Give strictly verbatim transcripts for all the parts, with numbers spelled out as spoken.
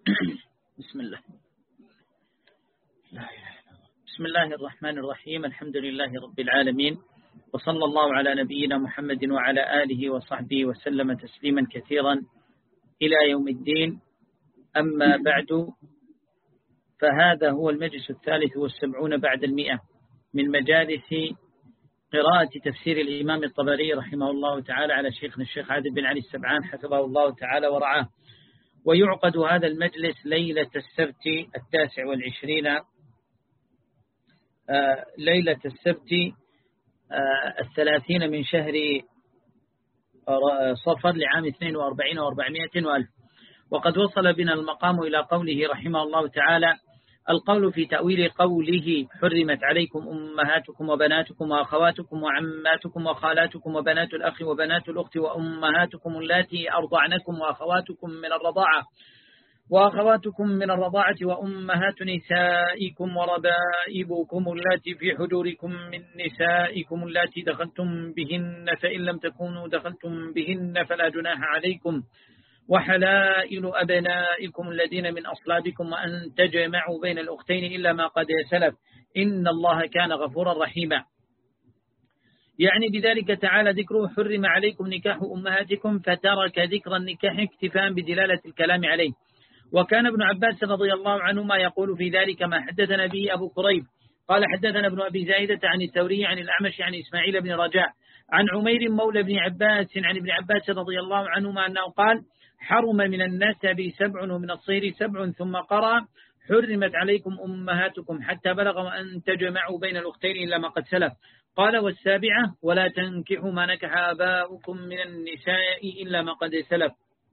بسم الله. بسم الله الرحمن الرحيم. الحمد لله رب العالمين، وصلى الله على نبينا محمد وعلى آله وصحبه وسلم تسليما كثيرا إلى يوم الدين. أما بعد، فهذا هو المجلس الثالث والسبعون بعد المئة من مجالس قراءة تفسير الإمام الطبري رحمه الله تعالى على شيخنا الشيخ عادل بن علي السبعان حفظه الله تعالى ورعاه. ويعقد هذا المجلس ليلة السبت التاسع والعشرين آه ليلة السبت آه الثلاثين من شهر صفر لعام اثنين وأربعين وأربعمائة وألف. وقد وصل بنا المقام إلى قوله رحمه الله تعالى: القول في تأويل قوله: حرمت عليكم أمهاتكم وبناتكم وأخواتكم وعماتكم وخالاتكم وبنات الأخ وبنات الأخت وأمهاتكم اللاتي أرضعنكم وأخواتكم من الرضاعة وأخواتكم من الرضاعة وأمهات نسائكم وربائبكم اللاتي في حجوركم من نسائكم اللاتي دخلتم بهن، فإن لم تكونوا دخلتم بهن فلا جناح عليكم، وحلائل أبنائكم الذين من أصلابكم، وأن تجمعوا بين الأختين إلا ما قد سلف، إن الله كان غفورا رحيما. يعني بذلك تعالى ذكره: حرم عليكم نكاح أمهاتكم، فترك ذكر النكاح اكتفاء بدلالة الكلام عليه. وكان ابن عباس رضي الله عنهما يقول في ذلك ما حدثنا به أبو كريب قال: حدثنا ابن أبي زائدة عن الثوري عن الأعمش عن إسماعيل بن رجاء عن عمير مولى بن عباس عن ابن عباس رضي الله عنهما أنه قال: حرم من النسب سبع ومن الصير سبع، ثم قرأ: حرمت عليكم أمهاتكم، حتى بلغ وأن تجمعوا بين الأختين إلا ما قد سلف. قال: والسابعة: ولا تنكحوا ما نكح آباؤكم من النساء إلا ما قد سلف.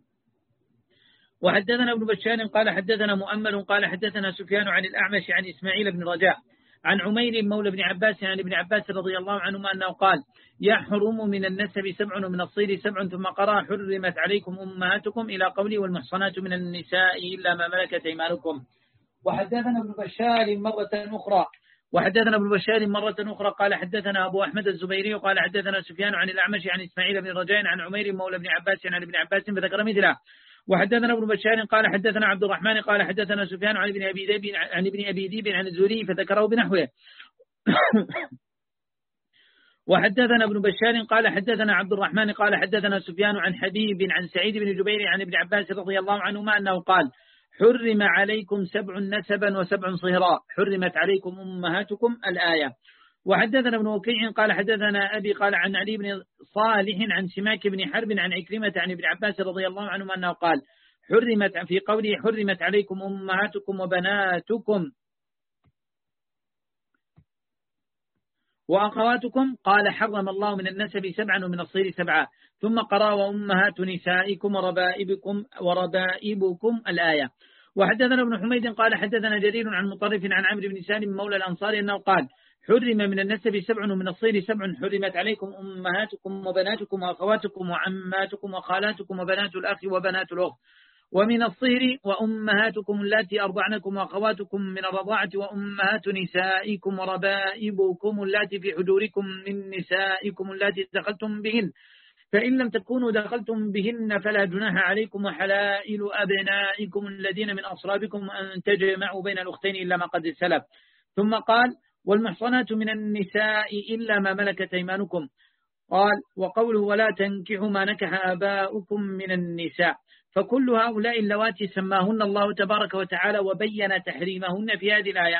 وحدثنا ابن بشار قال حدثنا مؤمل قال حدثنا سفيان عن الأعمش عن إسماعيل بن رجاء عن عمير مولى بن عباس عن ابن عباس رضي الله عنهما أنه قال: يحرم من النسب سبع ومن الصير سبع، ثم قرأ: حرمت عليكم أمهاتكم إلى قوله: والمحصنات من النساء إلا ما ملكت أيمانكم. وحدثنا ابن بشار مرة أخرى وحدثنا ابن بشار مرة أخرى قال حدثنا أبو أحمد الزبيري قال حدثنا سفيان عن الأعمش عن إسماعيل بن رجاء عن عمير مولى بن عباس عن ابن عباس فذكر مثله. وحدثنا ابن بشار قال حدثنا عبد الرحمن قال حدثنا سفيان عن ابن أبي ذئب عن ابن أبي ذئب عن الزهري فذكره بنحوه. وحدثنا ابن بشار قال حدثنا عبد الرحمن قال حدثنا سفيان عن حبيب عن سعيد بن جبير عن ابن عباس رضي الله عنهما أنه قال: حرم عليكم سبع نسبا وسبع صهرا، حرمت عليكم أمهاتكم الآية. وحدثنا ابن وكيع قال حدثنا أبي قال عن علي بن صالح عن سماك بن حرب عن عكرمة عن ابن عباس رضي الله عنهما أنه قال: حرمت في قوله: حرمت عليكم أمهاتكم وبناتكم وأخواتكم، قال: حرم الله من النسب سبعا ومن الصير سبعا، ثم قرأ: وأمهات نسائكم وربائبكم وربائبكم الآية. وحدثنا ابن حميد قال حدثنا جرير عن مطرف عن عمرو بن سالم مولى الأنصار أنه قال: حرم من النسب سبع ومن الصير سبع، حرمت عليكم أمهاتكم وبناتكم وأخواتكم وعماتكم وخالاتكم وبنات الأخ وبنات الأخت، ومن الصهر وأمهاتكم اللاتي أرضعنكم وأخواتكم من الرضاعة وأمهات نسائكم وربائبكم اللاتي في حجوركم من نسائكم اللاتي دخلتم بهن، فإن لم تكونوا دخلتم بهن فلا جناح عليكم، وحلائل أبنائكم الذين من أصلابكم، أن تجمعوا بين الأختين إلا ما قد سلف. ثم قال: والمحصنات من النساء إلا ما ملكت أيمانكم. قال: وقوله: ولا تنكحوا ما نكح آباؤكم من النساء، فكل هؤلاء اللواتي سماهن الله تبارك وتعالى وبين تحريمهن في هذه الآية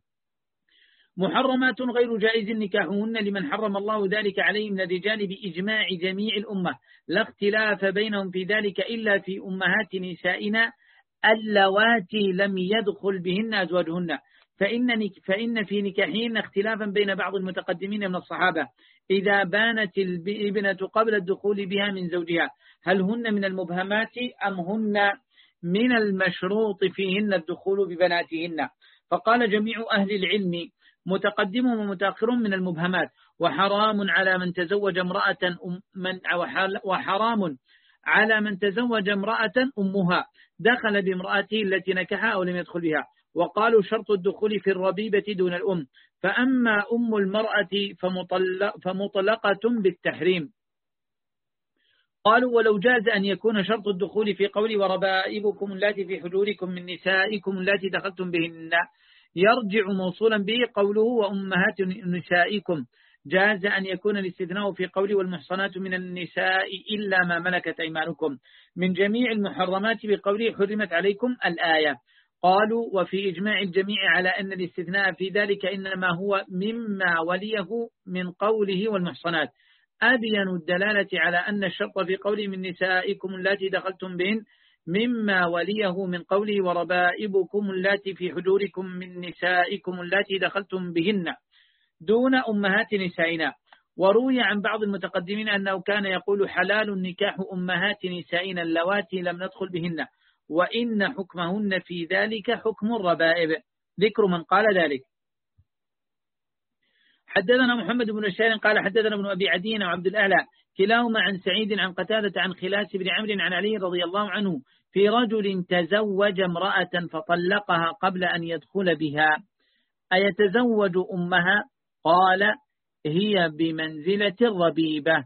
محرمات غير جائز نكاحهن لمن حرم الله ذلك عليه من الرجال بإجماع جميع الأمة، لا اختلاف بينهم في ذلك إلا في أمهات نسائنا اللواتي لم يدخل بهن أزواجهن، فإن, فإن في نكاحهن اختلافا بين بعض المتقدمين من الصحابة إذا بانت الابنة قبل الدخول بها من زوجها، هل هن من المبهمات أم هن من المشروط فيهن الدخول ببناتهن؟ فقال جميع أهل العلم متقدم ومتأخر من المبهمات، وحرام على من تزوج امرأة من وحرام على من تزوج امرأة أمها دخل بامرأته التي نكحها أو لم يدخل بها. وقالوا شرط الدخول في الربيبة دون الأم، فأما أم المرأة فمطلق فمطلقة بالتحريم. قالوا ولو جاز أن يكون شرط الدخول في قول وربائبكم اللاتي في حجوركم من نسائكم اللاتي دخلتم بهن يرجع موصولا به قوله وأمهات نسائكم، جاز أن يكون الاستثناء في قول والمحصنات من النساء إلا ما ملكت أيمانكم من جميع المحرمات بقوله حرمت عليكم الآية. قالوا وفي إجماع الجميع على أن الاستثناء في ذلك إنما هو مما وليه من قوله والمحصنات، أبين الدلالة على أن الشرط في قوله من نسائكم التي دخلتم بهن مما وليه من قوله وربائبكم التي في حجوركم من نسائكم التي دخلتم بهن دون أمهات نسائنا. وروي عن بعض المتقدمين أنه كان يقول حلال النكاح أمهات نسائنا اللواتي لم ندخل بهن، وإن حكمهن في ذلك حكم الربائب. ذكر من قال ذلك. حدثنا محمد بن الشار قال حدثنا ابن أبي عدي وعبد الأعلى كلاهما عن سعيد عن قتادة عن خلاس بن عمرو عن علي رضي الله عنه في رجل تزوج امرأة فطلقها قبل أن يدخل بها أيتزوج أمها؟ قال هي بمنزلة الربيبة.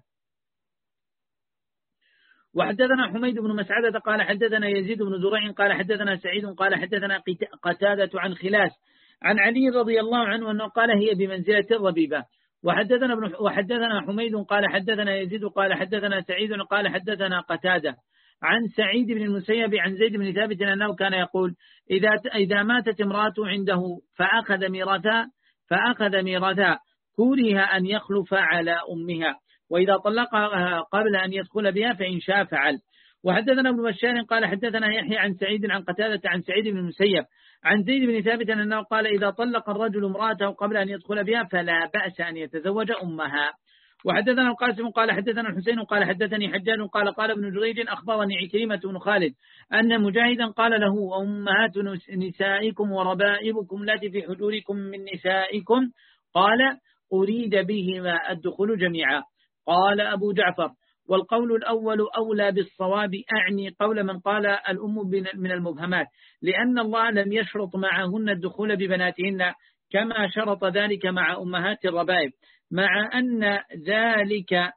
وحدثنا حميد بن مسعدة قال حدثنا يزيد بن زريع قال حدثنا سعيد قال حدثنا قتادة عن خلاس عن علي رضي الله عنه أنه قال هي بمنزلة الربيبة. وحدثنا ابن وحدثنا حميد قال حدثنا يزيد قال حدثنا سعيد قال حدثنا قتادة عن سعيد بن المسيب عن زيد بن ثابت أنه كان يقول إذا إذا ماتت امرأة عنده فأخذ ميراثها فأخذ ميراثها كره أن يخلف على أمها، وإذا طلقها قبل أن يدخل بها فإن شاء فعل. وحدثنا ابن بشار قال حدثنا يحيى عن سعيد عن قتادة عن سعيد بن المسيب عن زيد بن ثابت أنه قال إذا طلق الرجل امرأته قبل أن يدخل بها فلا بأس أن يتزوج أمها. وحدثنا القاسم قال حدثنا الحسين قال حدثني حجاج قال قال ابن جريج أخبرني عكرمة بن خالد أن مجاهدا قال له أمهات نسائكم وربائبكم التي في حجوركم من نسائكم قال أريد بهما الدخول جميعا. قال أبو جعفر والقول الأول أولى بالصواب، أعني قول من قال الأم من المبهمات، لأن الله لم يشرط معهن الدخول ببناتهن كما شرط ذلك مع أمهات الربائب، مع أن ذلك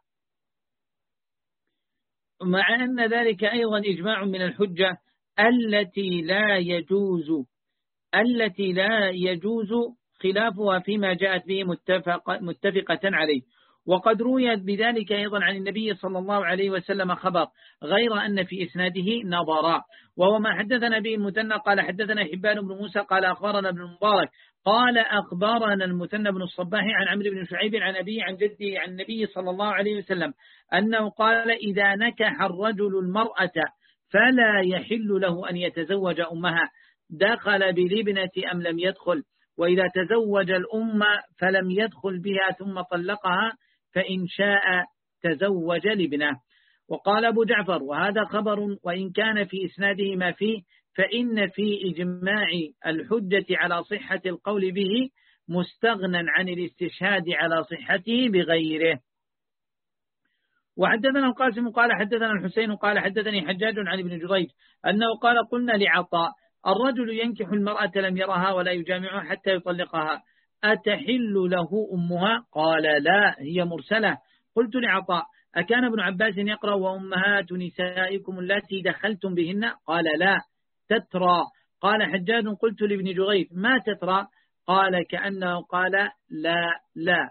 مع أن ذلك أيضا إجماع من الحجة التي لا يجوز التي لا يجوز خلافها فيما جاءت به متفق متفقة عليه. وقد روي بذلك أيضا عن النبي صلى الله عليه وسلم خبر غير أن في إسناده نظرا، وهو ما حدثنا به المثنى قال حدثنا حبان بن موسى قال أخبرنا ابن المبارك قال أخبرنا المثنى بن الصباح عن عمرو بن شعيب عن أبيه عن جده عن النبي صلى الله عليه وسلم أنه قال إذا نكح الرجل المرأة فلا يحل له أن يتزوج أمها دخل بالابنة أم لم يدخل، وإذا تزوج الأم فلم يدخل بها ثم طلقها فإن شاء تزوج لابنه. وقال أبو جعفر وهذا خبر وإن كان في إسناده ما فيه فإن في إجماع الحجة على صحة القول به مستغنى عن الاستشهاد على صحته بغيره. وحدثنا القاسم قال حدثنا الحسين قال حدثني حجاج عن ابن جريج أنه قال قلنا لعطاء الرجل ينكح المرأة لم يرها ولا يجامعها حتى يطلقها أتحل له أمها؟ قال لا هي مرسلة. قلت لعطاء أكان ابن عباس يقرأ وأمهات نسائكم التي دخلتم بهن؟ قال لا تترى. قال حجاج قلت لابن جريج ما تترى؟ قال كأنه قال لا لا.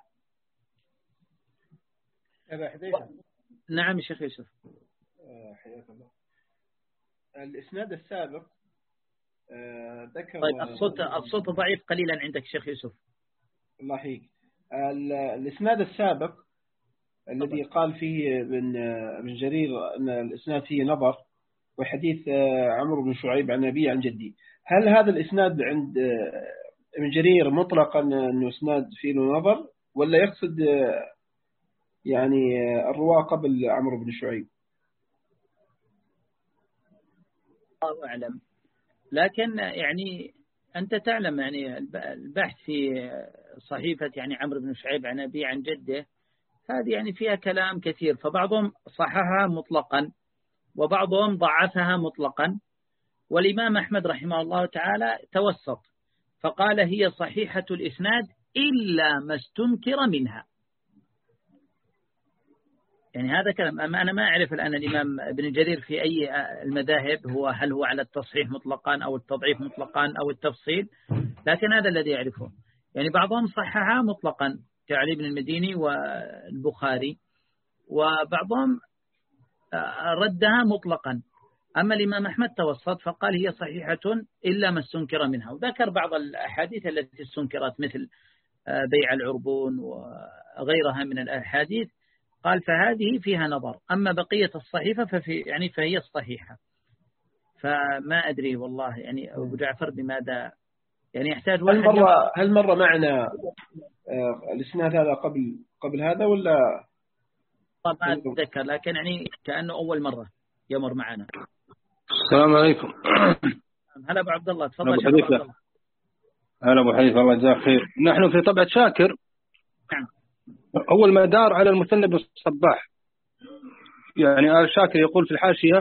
و... نعم الشيخ يوسف. حياك الله. الإسناد السابق ذكر طيب الصوت الصوت ضعيف قليلا عندك شيخ يوسف. الله يحييك. الإسناد السابق الذي قال فيه ابن ابن جرير أن الإسناد فيه نظر وحديث عمرو بن شعيب عن أبيه عن جدي، هل هذا الإسناد عند ابن جرير مطلقا أنه إسناد فيه نظر ولا يقصد يعني الرواة قبل عمرو بن شعيب؟ الله أعلم، لكن يعني أنت تعلم يعني البحث في صحيفة يعني عمرو بن شعيب عن أبيه عن جده هذه يعني فيها كلام كثير، فبعضهم صححها مطلقا وبعضهم ضعفها مطلقا، والإمام أحمد رحمه الله تعالى توسط فقال هي صحيحة الإسناد إلا ما استنكر منها. يعني هذا كلام. أما أنا ما أعرف الآن الإمام ابن جرير في أي المذاهب، هو هل هو على التصحيح مطلقا أو التضعيف مطلقا أو التفصيل، لكن هذا الذي يعرفه. يعني بعضهم صححها مطلقا كعلي بن المديني والبخاري، وبعضهم ردها مطلقا. أما الإمام أحمد توسط فقال هي صحيحة إلا ما استنكر منها، وذكر بعض الأحاديث التي استنكرت مثل بيع العربون وغيرها من الأحاديث، قال فهذه فيها نظر. أما بقية الصحيفة ففي يعني فهي الصحيحة. فما أدري والله يعني أبو جعفر بماذا يعني يحتاج واحد. هل مرة هل مرة معنا الإسناد هذا قبل قبل هذا ولا؟ ما أتذكر، لكن يعني كأنه أول مرة يمر معنا. السلام عليكم. هلا أبو عبد الله، تفضل. أبو حنيفة. هلا أبو حنيفة، الله يجزاك خير. نحن في طبعة شاكر. نعم. أول ما دار على المثنى بن الصباح، يعني آل شاكر يقول في الحاشية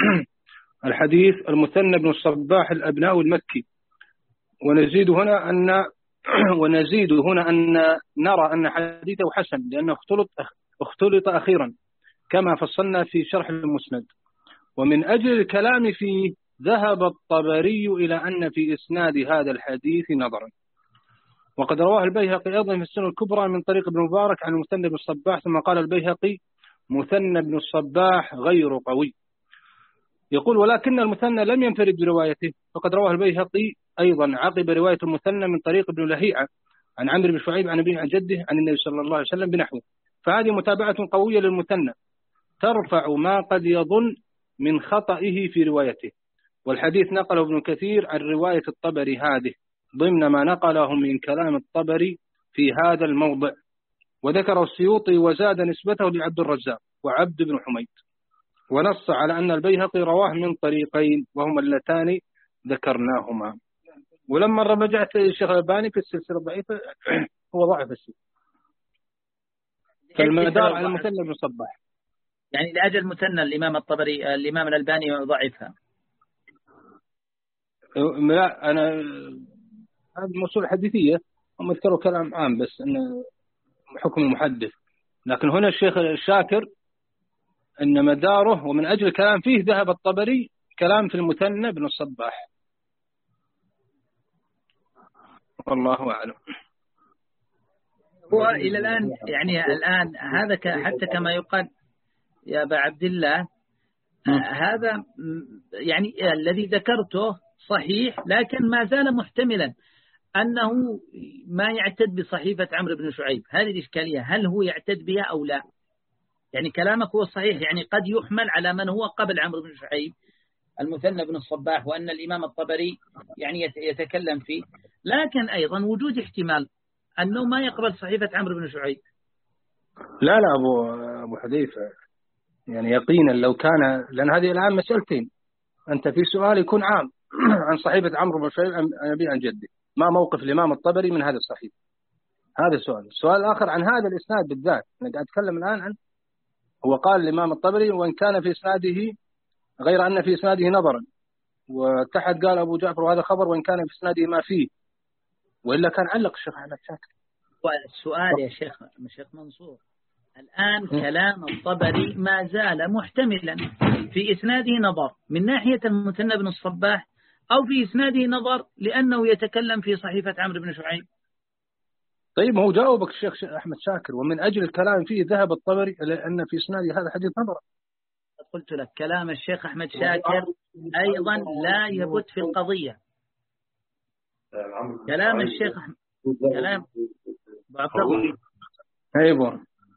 الحديث المثنى بن الصباح الأبناء المكي، ونزيد هنا أن ونزيد هنا أن نرى أن حديثه حسن لأنه اختلط اختلط أخيرا كما فصلنا في شرح المسند. ومن أجل الكلام فيه ذهب الطبري إلى أن في إسناد هذا الحديث نظرا. وقد رواه البيهقي أيضا في السنن الكبرى من طريق ابن مبارك عن المثنى بن الصباح، ثم قال البيهقي مثنى بن الصباح غير قوي. يقول ولكن المثنى لم ينفرد بروايته، فقد رواه البيهقي أيضا عقب رواية المثنى من طريق ابن لهيعة عن عمرو بن شعيب عن أبيه عن جده عن النبي صلى الله عليه وسلم بنحوه. فهذه متابعة قوية للمثنى ترفع ما قد يظن من خطئه في روايته. والحديث نقله ابن كثير عن رواية الطبري هذه ضمن ما نقله من كلام الطبري في هذا الموضع، وذكر السيوطي وزاد نسبته لعبد الرزاق وعبد بن حميد، ونص على أن البيهقي رواه من طريقين وهما اللتان ذكرناهما. ولما رجعت الشيخ الألباني في السلسلة الضعيفة هو ضعف السلسلة، فالمدار على المثنى بن صباح. يعني لأجل المثنى الإمام الطبري الإمام الألباني ضعفها. لا، أنا هذه موصول حديثية، هم يذكروا كلام عام بس إنه حكم المحدث، لكن هنا الشيخ الشاكر إن مداره ومن أجل الكلام فيه ذهب الطبري كلام في المثنى بن الصباح، والله أعلم. هو إلى الآن يعني الآن هذا حتى كما يقال يا أبا عبد الله هذا يعني الذي ذكرته صحيح، لكن ما زال محتملا أنه ما يعتد بصحيفة عمرو بن شعيب. هذه الإشكالية، هل هو يعتد بها أو لا؟ يعني كلامك هو صحيح، يعني قد يحمل على من هو قبل عمرو بن شعيب المثنى بن الصباح، وأن الإمام الطبري يعني يتكلم فيه، لكن أيضا وجود احتمال أنه ما يقبل صحيفة عمرو بن شعيب. لا لا أبو أبو حذيفة، يعني يقينا لو كان، لأن هذه الآن مسألتين، أنت في سؤال يكون عام عن صحيفة عمرو بن شعيب عن أبي عن جدي، ما موقف الإمام الطبري من هذا الصحيفة؟ هذا السؤال. السؤال الآخر عن هذا الإسناد بالذات، أنا قاعد أتكلم الآن عن، هو قال الإمام الطبري وإن كان في إسناده غير أن في إسناده نظرا، وتحت قال أبو جعفر وهذا خبر وإن كان في إسناده ما فيه، وإلا كان علق الشيخ أحمد شاكر. والسؤال يا شيخ شيخ منصور، الآن كلام الطبري ما زال محتملا، في إسناده نظر من ناحية المثنى بن الصباح، أو في إسناده نظر لأنه يتكلم في صحيفة عمرو بن شعيب. طيب هو جاوبك الشيخ أحمد شاكر ومن أجل الكلام فيه ذهب الطبري لأن في إسناده هذا حديث نظر. قلت لك كلام الشيخ أحمد شاكر أيضا لا يبت في القضية. كلام الشيخ أحمد كلام أبو عبد الله. أيوة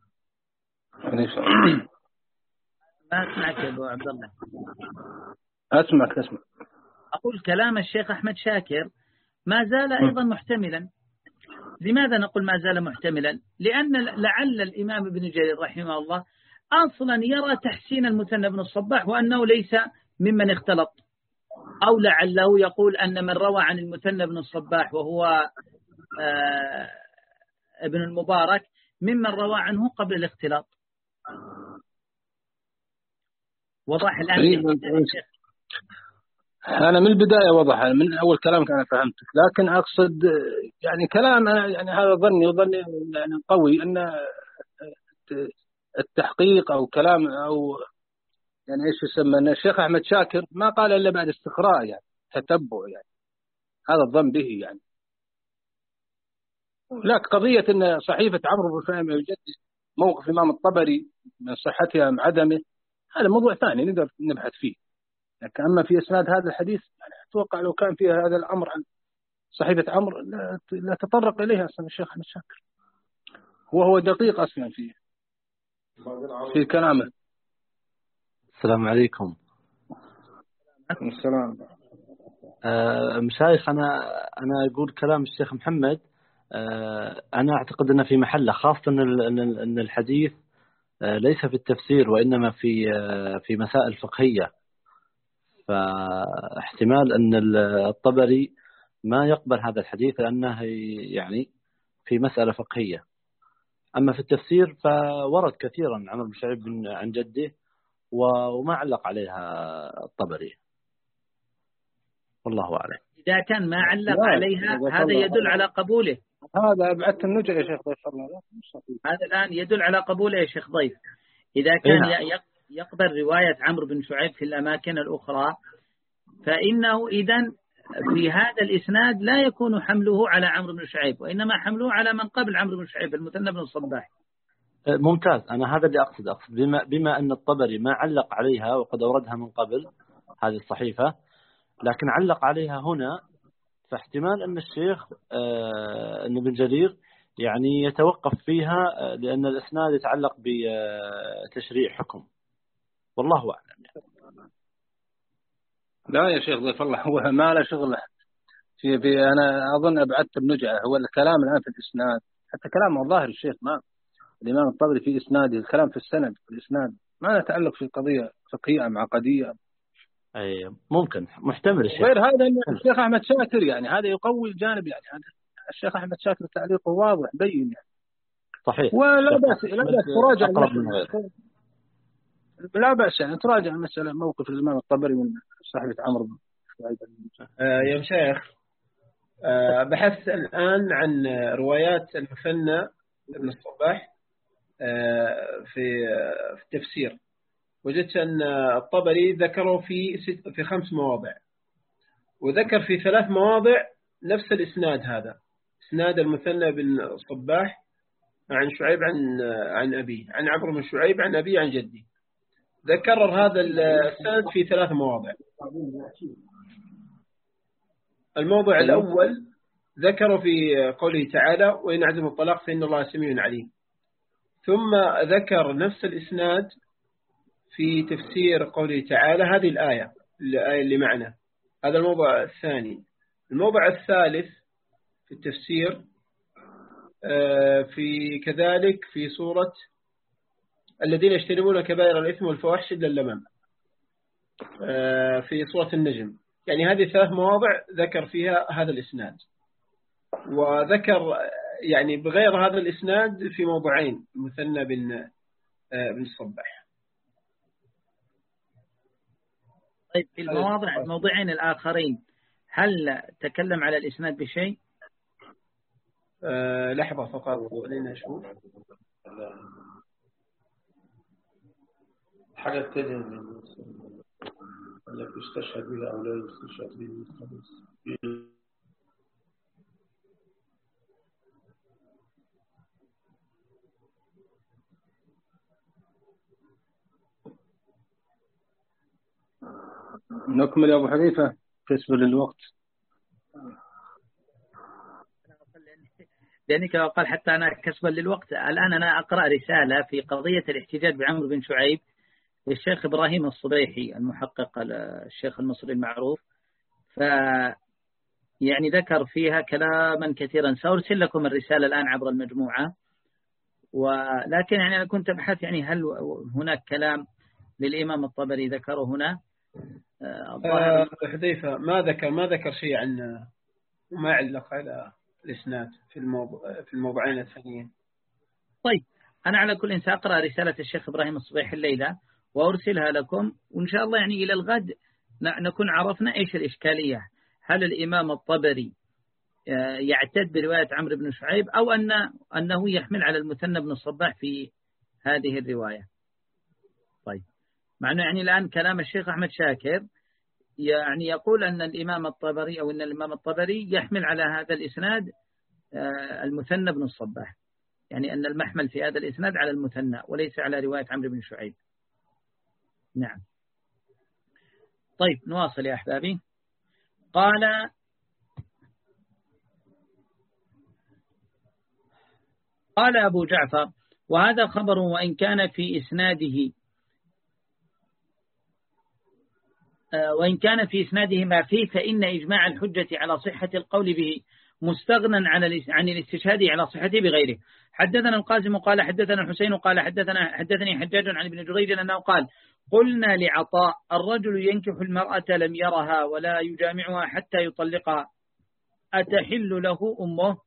ما أسمعك يا أبو عبد الله. أسمعك أسمع. أقول كلام الشيخ أحمد شاكر ما زال أيضا محتملا. لماذا نقول ما زال محتملا؟ لأن لعل الإمام ابن جرير رحمه الله أصلا يرى تحسين المثنى بن الصباح وأنه ليس ممن اختلط، أو لعله يقول أن من روى عن المثنى بن الصباح وهو آه ابن المبارك ممن روى عنه قبل الاختلاط. وضح الآن. أنا من البداية وضح، من أول كلامك أنا فهمتك، لكن أقصد يعني كلام يعني هذا ظني وظني يعني قوي أن التحقيق أو كلام أو يعني إيش يسمى أن الشيخ أحمد شاكر ما قال إلا بعد استقراء يعني تتبع يعني هذا الظن به يعني. لكن قضية أن صحيفة عمرو بن شعيب يجدد موقف الإمام الطبري من صحتها أم عدمه هذا موضوع ثاني نقدر نبحث فيه. لكن أما في إسناد هذا الحديث يعني أتوقع لو كان فيها هذا الأمر عن صحيفة عمرو لا, لا تطرق إليها أصلا الشيخ أحمد شاكر. هو هو دقيق أصلا فيه في كلامه. السلام عليكم. السلام. آه مشايخ أنا أنا أقول كلام الشيخ محمد. آه أنا أعتقد أنه في محله، خاصة أن أن الحديث آه ليس في التفسير وإنما في آه في مسائل فقهية، فاحتمال أن الطبري ما يقبل هذا الحديث لأنه يعني في مسألة فقهية. أما في التفسير فورد كثيرا عمرو بن شعيب عن جده وما علق عليها الطبري، والله أعلم. إذا كان ما علق عليها هذا يدل على قبوله. هذا أبعدت النجع يا شيخ ضيف الله. هذا الآن يدل على قبوله يا شيخ ضيف. إذا كان يقبل رواية عمرو بن شعيب في الأماكن الأخرى فإنه إذن في هذا الإسناد لا يكون حمله على عمرو بن شعيب، وإنما حمله على من قبل عمرو بن شعيب المثنى بن الصباح. ممتاز. أنا هذا اللي أقصد أقصد بما, بما أن الطبري ما علق عليها وقد أوردها من قبل هذه الصحيفة، لكن علق عليها هنا، فاحتمال أن الشيخ آه أن ابن جرير يعني يتوقف فيها لأن الإسناد يتعلق بتشريع حكم، والله أعلم يعني. لا يا شيخ ضيف الله هو ما له شغل في, في أنا أظن أبعدت النجعة. هو الكلام الآن في الإسناد، حتى كلام ظاهر الشيخ ما الإمام الطبري في إسناده، الكلام في السند في الإسناد ما نتعلق في قضية فقهية أم عقدية. أي ممكن محتمل الشيخ. غير هذا الشيخ أحمد شاكر يعني هذا يقوي الجانب يعني هذا الشيخ أحمد شاكر تعليقه واضح بين يعني. صحيح. ولا بأس لا بأس تراجع لا بأس يعني تراجع المسألة موقف الإمام الطبري من صحيفة عمرو بن شعيب. آه يا مشايخ آه بحثت الآن عن روايات المثنى بن الصباح آه في آه في التفسير، وجدت أن الطبري ذكره في ست في خمس مواضع، وذكر في ثلاث مواضع نفس الإسناد هذا، إسناد المثنى بن الصباح عن شعيب عن عن أبيه عن عمرو بن شعيب عن أبيه عن جدي. ذكر هذا السند في ثلاث مواضع. الموضع الأول ذكر في قوله تعالى وإن عزم الطلاق فإن الله سميع عليم، ثم ذكر نفس الإسناد في تفسير قوله تعالى هذه الآية الآية اللي معنا. هذا الموضع الثاني. الموضع الثالث في التفسير في كذلك في سورة الذين يجتنبون كبائر الإثم والفواحش إلا اللمم في سورة النجم. يعني هذه ثلاث مواضع ذكر فيها هذا الإسناد، وذكر يعني بغير هذا الإسناد في موضعين مثنى بن بن الصباح. طيب في المواضع الموضعين الآخرين هل تكلم على الإسناد بشيء؟ أه لحظة فقط خلينا نشوف حاجة تانية لك يستشهد بها أو لا يستشهد بها. نكمل يا أبو حنيفة بالنسبة للوقت. لأني كما قال حتى أنا كسبا للوقت. الآن أنا أقرأ رسالة في قضية الاحتجاج بعمرو بن شعيب للشيخ إبراهيم الصبيحي المحقق الشيخ المصري المعروف، ف يعني ذكر فيها كلاما كثيرا. سأرسل لكم الرسالة الآن عبر المجموعة، ولكن يعني أنا كنت أبحث يعني هل هناك كلام للإمام الطبري ذكره هنا. آه حذيفة ما ذكر ما ذكر شيء عن وما علق على الإسناد في الموضوع في الموضوعين الثانيين. طيب أنا على كل إن سأقرأ رسالة الشيخ إبراهيم الصبيحي الليلة وأرسلها لكم، وإن شاء الله يعني إلى الغد نكون عرفنا إيش الإشكالية. هل الإمام الطبري يعتد برواية عمرو بن شعيب أو أن أنه يحمل على المثنى بن الصباح في هذه الرواية. طيب، معنى يعني الآن كلام الشيخ أحمد شاكر يعني يقول أن الإمام الطبري أو أن الإمام الطبري يحمل على هذا الإسناد المثنى بن الصباح، يعني أن المحمل في هذا الإسناد على المثنى وليس على رواية عمرو بن شعيب. نعم. طيب نواصل يا أحبابي. قال قال أبو جعفر: وهذا خبر وإن كان في إسناده وإن كان في إسناده ما فيه فإن إجماع الحجة على صحة القول به مستغنى عن الاستشهاد على صحته بغيره. حدثنا القاسم قال حدثنا الحسين قال حدثنا حدثني حجاج عن ابن جريج أنه قال: قلنا لعطاء: الرجل ينكح المرأة لم يرها ولا يجامعها حتى يطلقها، أتحل له أمه؟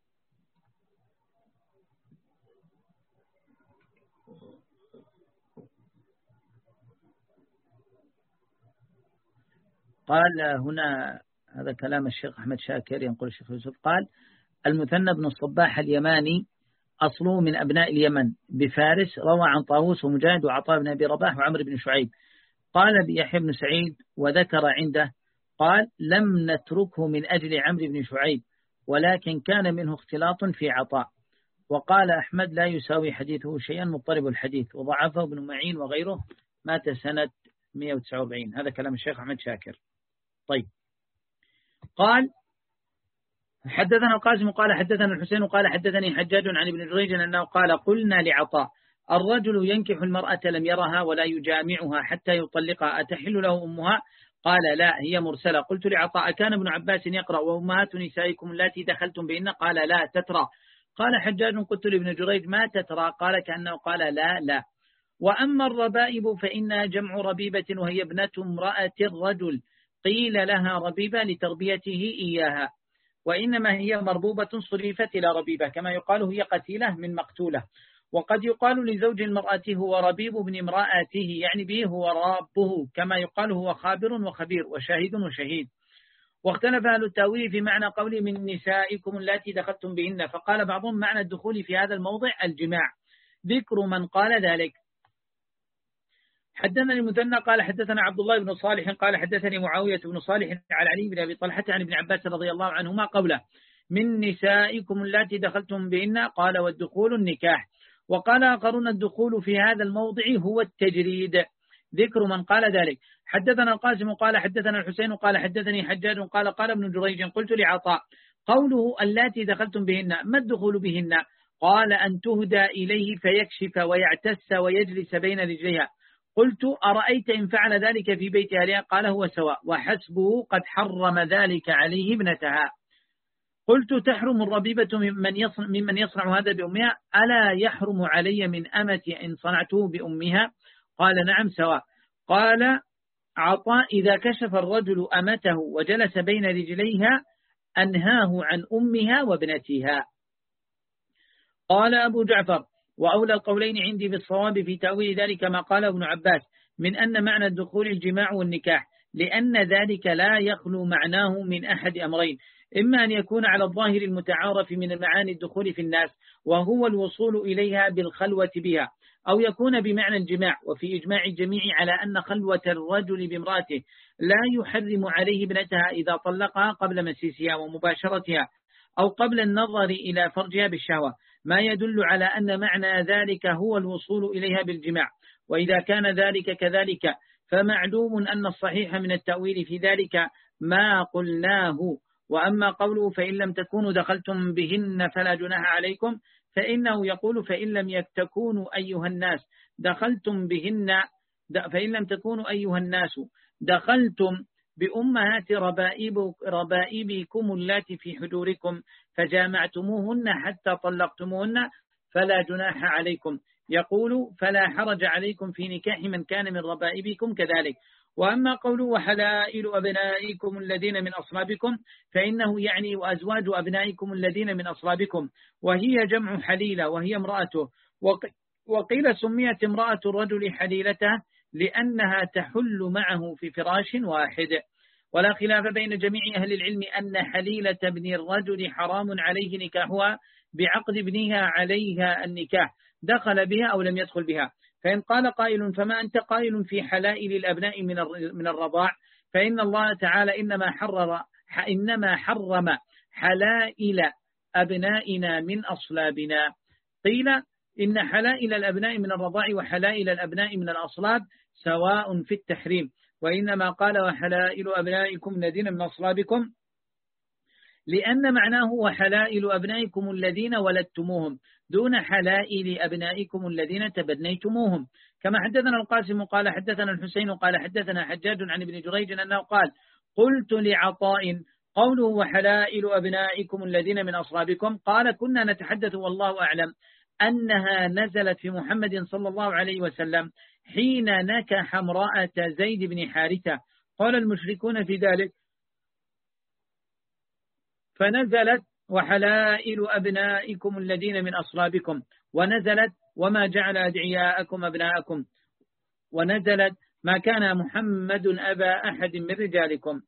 قال هنا هذا كلام الشيخ أحمد شاكر، ينقل الشيخ يوسف قال: المثنى بن الصباح اليماني أصله من أبناء اليمن بفارس، روى عن طاووس ومجاهد وعطاء بن أبي رباح وعمر بن شعيب. قال يحيى بن سعيد وذكر عنده قال: لم نتركه من أجل عمرو بن شعيب ولكن كان منه اختلاط في عطاء. وقال أحمد: لا يساوي حديثه شيئا، مضطرب الحديث، وضعفه ابن معين وغيره، مات سنة مئة وتسعة وأربعين. هذا كلام الشيخ أحمد شاكر. طيب، قال حدثنا القاسم قال حدثنا الحسين قال حدثني حجاج عن ابن جريج أنه قال: قلنا لعطاء: الرجل ينكح المرأة لم يرها ولا يجامعها حتى يطلقها، أتحل له أمها؟ قال: لا، هي مرسلة. قلت لعطاء: كان ابن عباس يقرأ: وأمهات نسائكم التي دخلتم بهن؟ قال: لا، تترى. قال حجاج: قلت لابن جريج: ما تترى؟ قال: كأنه قال: لا لا. وأما الربائب فإنها جمع ربيبة وهي ابنة امرأة الرجل، قيل لها ربيبة لتربيته إياها، وإنما هي مربوبة صرفت إلى ربيبة، كما يقال هي قتيلة من مقتولة. وقد يقال لزوج المرأة هو ربيب ابن امرأته، يعني به هو رابه، كما يقال هو خابر وخبير وشاهد وشهيد. واختلف أهل التأويل في معنى قول من نسائكم التي دخلتم بهن، فقال بعضهم معنى الدخول في هذا الموضع الجماع، ذكر من قال ذلك. حدثنا المثنى قال حدثنا عبد الله بن صالح قال حدثني معاوية بن صالح على علي بن أبي طلحة عن ابن عباس رضي الله عنهما قوله: من نسائكم التي دخلتم بهن، قال: والدخول النكاح. وقال آخرون: الدخول في هذا الموضع هو التجريد، ذكر من قال ذلك. حدثنا القاسم قال حدثنا الحسين قال حدثني حجاج قال: قال ابن جريج: قلت لعطاء: قوله التي دخلتم بهن ما الدخول بهن؟ قال: أن تهدى إليه فيكشف ويعتس ويجلس بين رجليها. قلت: أرأيت إن فعل ذلك في بيت أهلها؟ قال: هو سواء، وحسبه قد حرم ذلك عليه ابنتها. قلت: تحرم الربيبة ممن يصنع, ممن يصنع هذا بأمها؟ ألا يحرم علي من أمتي إن صنعته بأمها؟ قال: نعم سواء. قال عطاء: إذا كشف الرجل أمته وجلس بين رجليها أنهاه عن أمها وابنتها. قال أبو جعفر: وأولى القولين عندي بالصواب في تأويل ذلك ما قال ابن عباس من أن معنى الدخول الجماع والنكاح، لأن ذلك لا يخلو معناه من أحد أمرين: إما أن يكون على الظاهر المتعارف من المعاني الدخول في الناس وهو الوصول إليها بالخلوة بها، أو يكون بمعنى الجماع، وفي إجماع الجميع على أن خلوة الرجل بامرأته لا يحرم عليه ابنتها إذا طلقها قبل مسيسها ومباشرتها أو قبل النظر إلى فرجها بالشهوة، ما يدل على أن معنى ذلك هو الوصول إليها بالجماع. وإذا كان ذلك كذلك فمعلوم أن الصحيح من التأويل في ذلك ما قلناه. وأما قوله: فإن لم تكونوا دخلتم بهن فلا جناح عليكم، فإنه يقول: فإن لم تكونوا أيها الناس دخلتم بهن فإن لم تكونوا أيها الناس دخلتم بأمهات ربائب ربائبكم اللاتي في حجوركم فجامعتموهن حتى طلقتموهن فلا جناح عليكم. يقول: فلا حرج عليكم في نكاح من كان من ربائبكم كذلك. وأما قوله: وحلائل أبنائكم الذين من أصلابكم، فإنه يعني وأزواج أبنائكم الذين من أصلابكم، وهي جمع حليلة وهي امرأته. وقيل سميت امرأة الرجل حليلته لأنها تحل معه في فراش واحد. ولا خلاف بين جميع أهل العلم أن حليلة ابن الرجل حرام عليه نكاحها بعقد ابنها عليها النكاح، دخل بها أو لم يدخل بها. فإن قال قائل فما أنت قائل في حلائل الأبناء من الرضاع؟ فإن الله تعالى إنما حرر إنما حرم حلائل أبنائنا من أصلابنا. قيل إن حلائل الأبناء من الرضاع وحلائل الأبناء من الأصلاب سواء في التحريم، وإنما قال وحلائل أبنائكم الذين من أصلابكم لأن معناه وحلائل أبنائكم الذين ولدتموهم دون حلائل أبنائكم الذين تبنيتموهم. كما حدثنا القاسم قال حدثنا الحسين قال حدثنا حجاج عن ابن جريج أنه قال قلت لعطاء قوله وحلائل أبنائكم الذين من أصلابكم قال كنا نتحدث والله أعلم أنها نزلت في محمد صلى الله عليه وسلم حين نكح امرأة زيد بن حارثة. قال المشركون في ذلك فنزلت وحلائل أبنائكم الذين من أصلابكم، ونزلت وما جعل أدعياءكم أبناءكم، ونزلت ما كان محمد أبا أحد من رجالكم.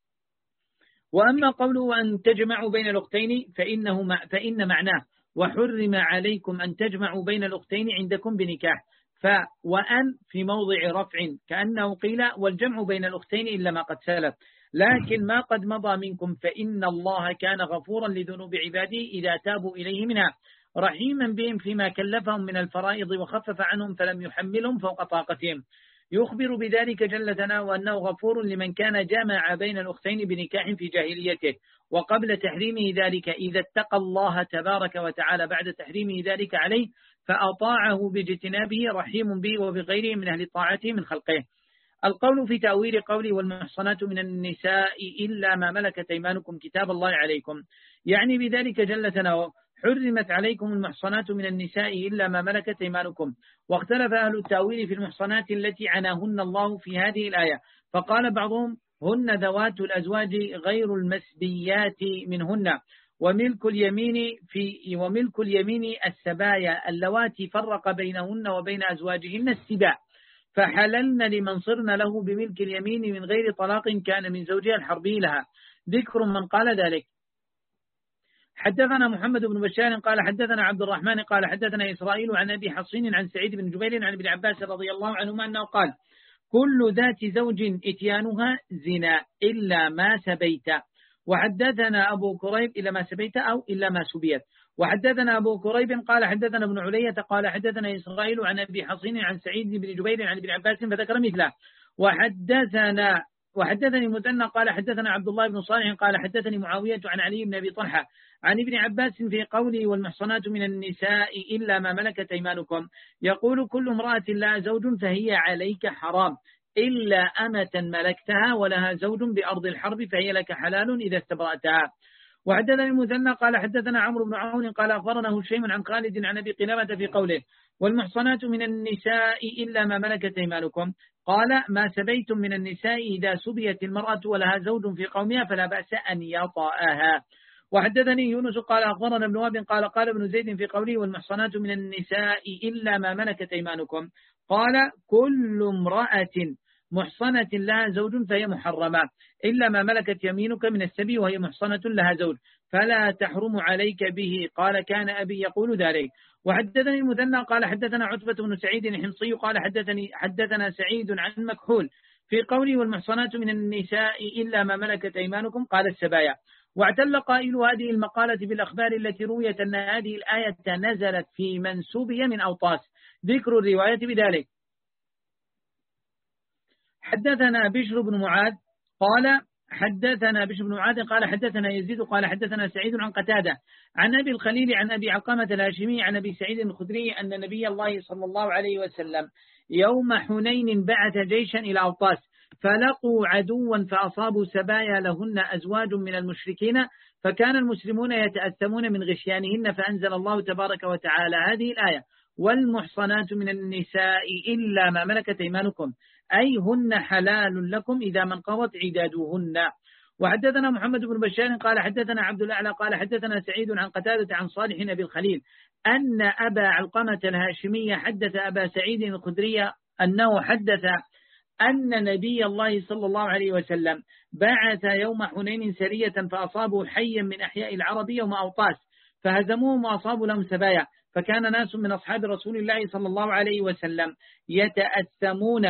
وأما قوله أن تجمعوا بين الأختين فإنه فإن معناه وحرم عليكم أن تجمعوا بين الأختين عندكم بنكاح، ف وأن في موضع رفع كأنه قيل والجمع بين الأختين إلا ما قد سلف، لكن ما قد مضى منكم فإن الله كان غفورا لذنوب عباده إذا تابوا إليه منها رحيما بهم فيما كلفهم من الفرائض وخفف عنهم فلم يحملهم فوق طاقتهم. يخبر بذلك جل ثناؤه أنه غفور لمن كان جمع بين الأختين بنكاح في جاهليته وقبل تحريمه ذلك إذا اتقى الله تبارك وتعالى بعد تحريمه ذلك عليه فأطاعه باجتنابه رحيم به وبغيره من أهل طاعته من خلقه. القول في تأويل قوله والمحصنات من النساء إلا ما ملكت أيمانكم كتاب الله عليكم، يعني بذلك جل ثناؤه حرمت عليكم المحصنات من النساء إلا ما ملكت أيمانكم. واختلف أهل التأويل في المحصنات التي عناهن الله في هذه الآية، فقال بعضهم هن ذوات الأزواج غير المسبيات منهن، وملك اليمين في وملك اليمين السبايا اللواتي فرق بينهن وبين أزواجهن السباع، فحللن لمن صرن له بملك اليمين من غير طلاق كان من زوجها الحربي لها. ذكر من قال ذلك. حدثنا محمد بن بشار قال حدثنا عبد الرحمن قال حدثنا إسرائيل عن أبي حصين عن سعيد بن جبير عن ابن عباس رضي الله عنهما أنه قال كل ذات زوج إتيانها زنا إلا ما سبيت. وحدثنا أبو كريب إلا ما سبيت أو إلا ما سبيت. وحدثنا أبو كريب قال حدثنا ابن علية قال حدثنا إسرائيل عن أبي حصين عن سعيد بن جبير عن ابن عباس فذكر مثله. وحدثنا وحدثني مثنى قال حدثنا عبد الله بن صالح قال حدثني معاوية عن علي بن أبي طلحة عن ابن عباس في قوله والمحصنات من النساء إلا ما ملكت أيمانكم يقول كل امرأة لها زوج فهي عليك حرام إلا أمة ملكتها ولها زوج بأرض الحرب فهي لك حلال إذا استبرأتها. وحدثني المثنى قال حدثنا عمرو بن عون قال أخبرنا هشيم عن خالد عن أبي قلابة في قوله والمحصنات من النساء إلا ما ملكت أيمانكم قال ما سبيتم من النساء إذا سبيت المرأة ولها زوج في قومها فلا بأس أن يطأها. وحدثني يونس قال أخبرنا ابن وهب قال قال ابن زيد في قوله والمحصنات من النساء إلا ما ملكت أيمانكم قال كل امرأة محصنة لها زوج فهي محرمة إلا ما ملكت يمينك من السبي وهي محصنة لها زوج فلا تحرم عليك به قال كان أبي يقول ذلك. وحدثني المثنى قال حدثنا عتبة بن سعيد الحمصي قال حدثني حدثنا سعيد عن مكحول في قوله والمحصنات من النساء إلا ما ملكت أيمانكم قال السبايا. واعتل قائل هذه المقالة بالأخبار التي رويت أن هذه الآية نزلت في من سبي من أوطاس ذكر الرواية بذلك. حدثنا بشر بن معاذ قال حدثنا بشر بن معاذ قال حدثنا يزيد قال حدثنا سعيد عن قتادة عن أبي الخليل عن أبي علقمة الهاشمي عن أبي سعيد الخدري أن نبي الله صلى الله عليه وسلم يوم حنين بعث جيشا إلى أوطاس فلقوا عدوا فأصابوا سبايا لهن أزواج من المشركين فكان المسلمون يتأثمون من غشيانهن فأنزل الله تبارك وتعالى هذه الآية والمحصنات من النساء إلا ما ملكت أيمانكم أي هن حلال لكم إذا من قضت عدادهن. وحدثنا محمد بن بشار قال حدثنا عبد الأعلى قال حدثنا سعيد عن قتادة عن صالح أبي الخليل أن أبا علقمة الهاشمية حدث أبا سعيد الخدري أنه حدث أن نبي الله صلى الله عليه وسلم بعث يوم حنين سرية فأصابوا حيا من أحياء العرب يوم أوطاس فهزموهم وأصابوا لهم سبايا فكان ناس من أصحاب رسول الله صلى الله عليه وسلم يتأثمون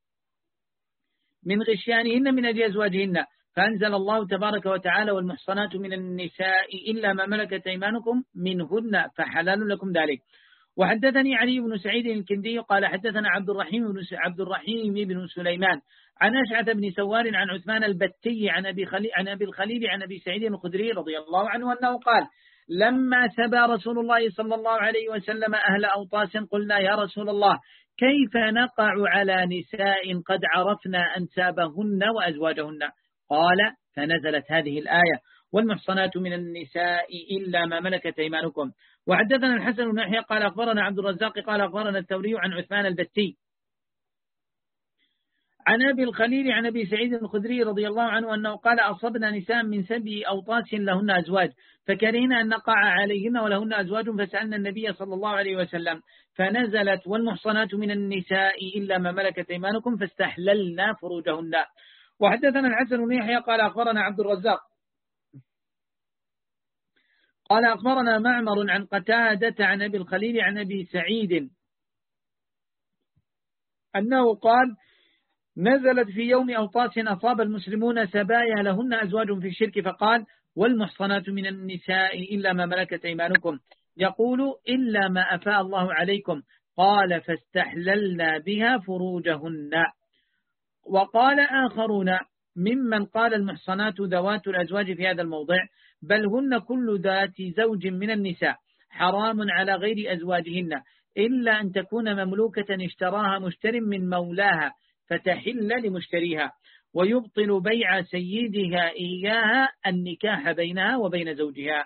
من غشيانهن من أجل أزواجهن، فأنزل الله تبارك وتعالى والمحصنات من النساء إلا ما ملكت أيمانكم منهن فحلال لكم ذلك. وحدثني علي بن سعيد الكندي قال حدثنا عبد الرحيم بن عبد الرحيم بن سليمان عن أشعث بن سوار عن عثمان البتي عن أبي خليل عن أبي الخليل عن أبي سعيد الخدري رضي الله عنه أنه قال لما سبى رسول الله صلى الله عليه وسلم أهل أوطاس قلنا يا رسول الله كيف نقع على نساء قد عرفنا أنسابهن وأزواجهن؟ قال فنزلت هذه الآية والمحصنات من النساء إلا ما ملكت أيمانكم. وحدثنا الحسن بن يحيى قال أخبرنا عبد الرزاق قال أخبرنا الثوري عن عثمان البتي عن أبي الخليل عن أبي سعيد الخدري رضي الله عنه أنه قال أصبنا نساء من سبي أوطاس لهن أزواج فكرهنا أن نقع عليهن ولهن أزواج فسألنا النبي صلى الله عليه وسلم فنزلت والمحصنات من النساء إلا ما ملكت أيمانكم فاستحللنا فروجهن. وحدثنا الحسن بن يحيى قال أخبرنا عبد الرزاق قال أخبرنا معمر عن قتادة عن أبي الخليل عن أبي سعيد أنه قال نزلت في يوم أوطاس أصاب المسلمون سبايا لهن أزواج في الشرك فقال والمحصنات من النساء إلا ما ملكت أيمانكم يقول إلا ما أفاء الله عليكم قال فاستحللنا بها فروجهن. وقال آخرون ممن قال المحصنات ذوات الأزواج في هذا الموضع بل هن كل ذات زوج من النساء حرام على غير أزواجهن إلا أن تكون مملوكة اشتراها مشتر من مولاها فتحل لمشتريها ويبطل بيع سيدها إياها النكاح بينها وبين زوجها.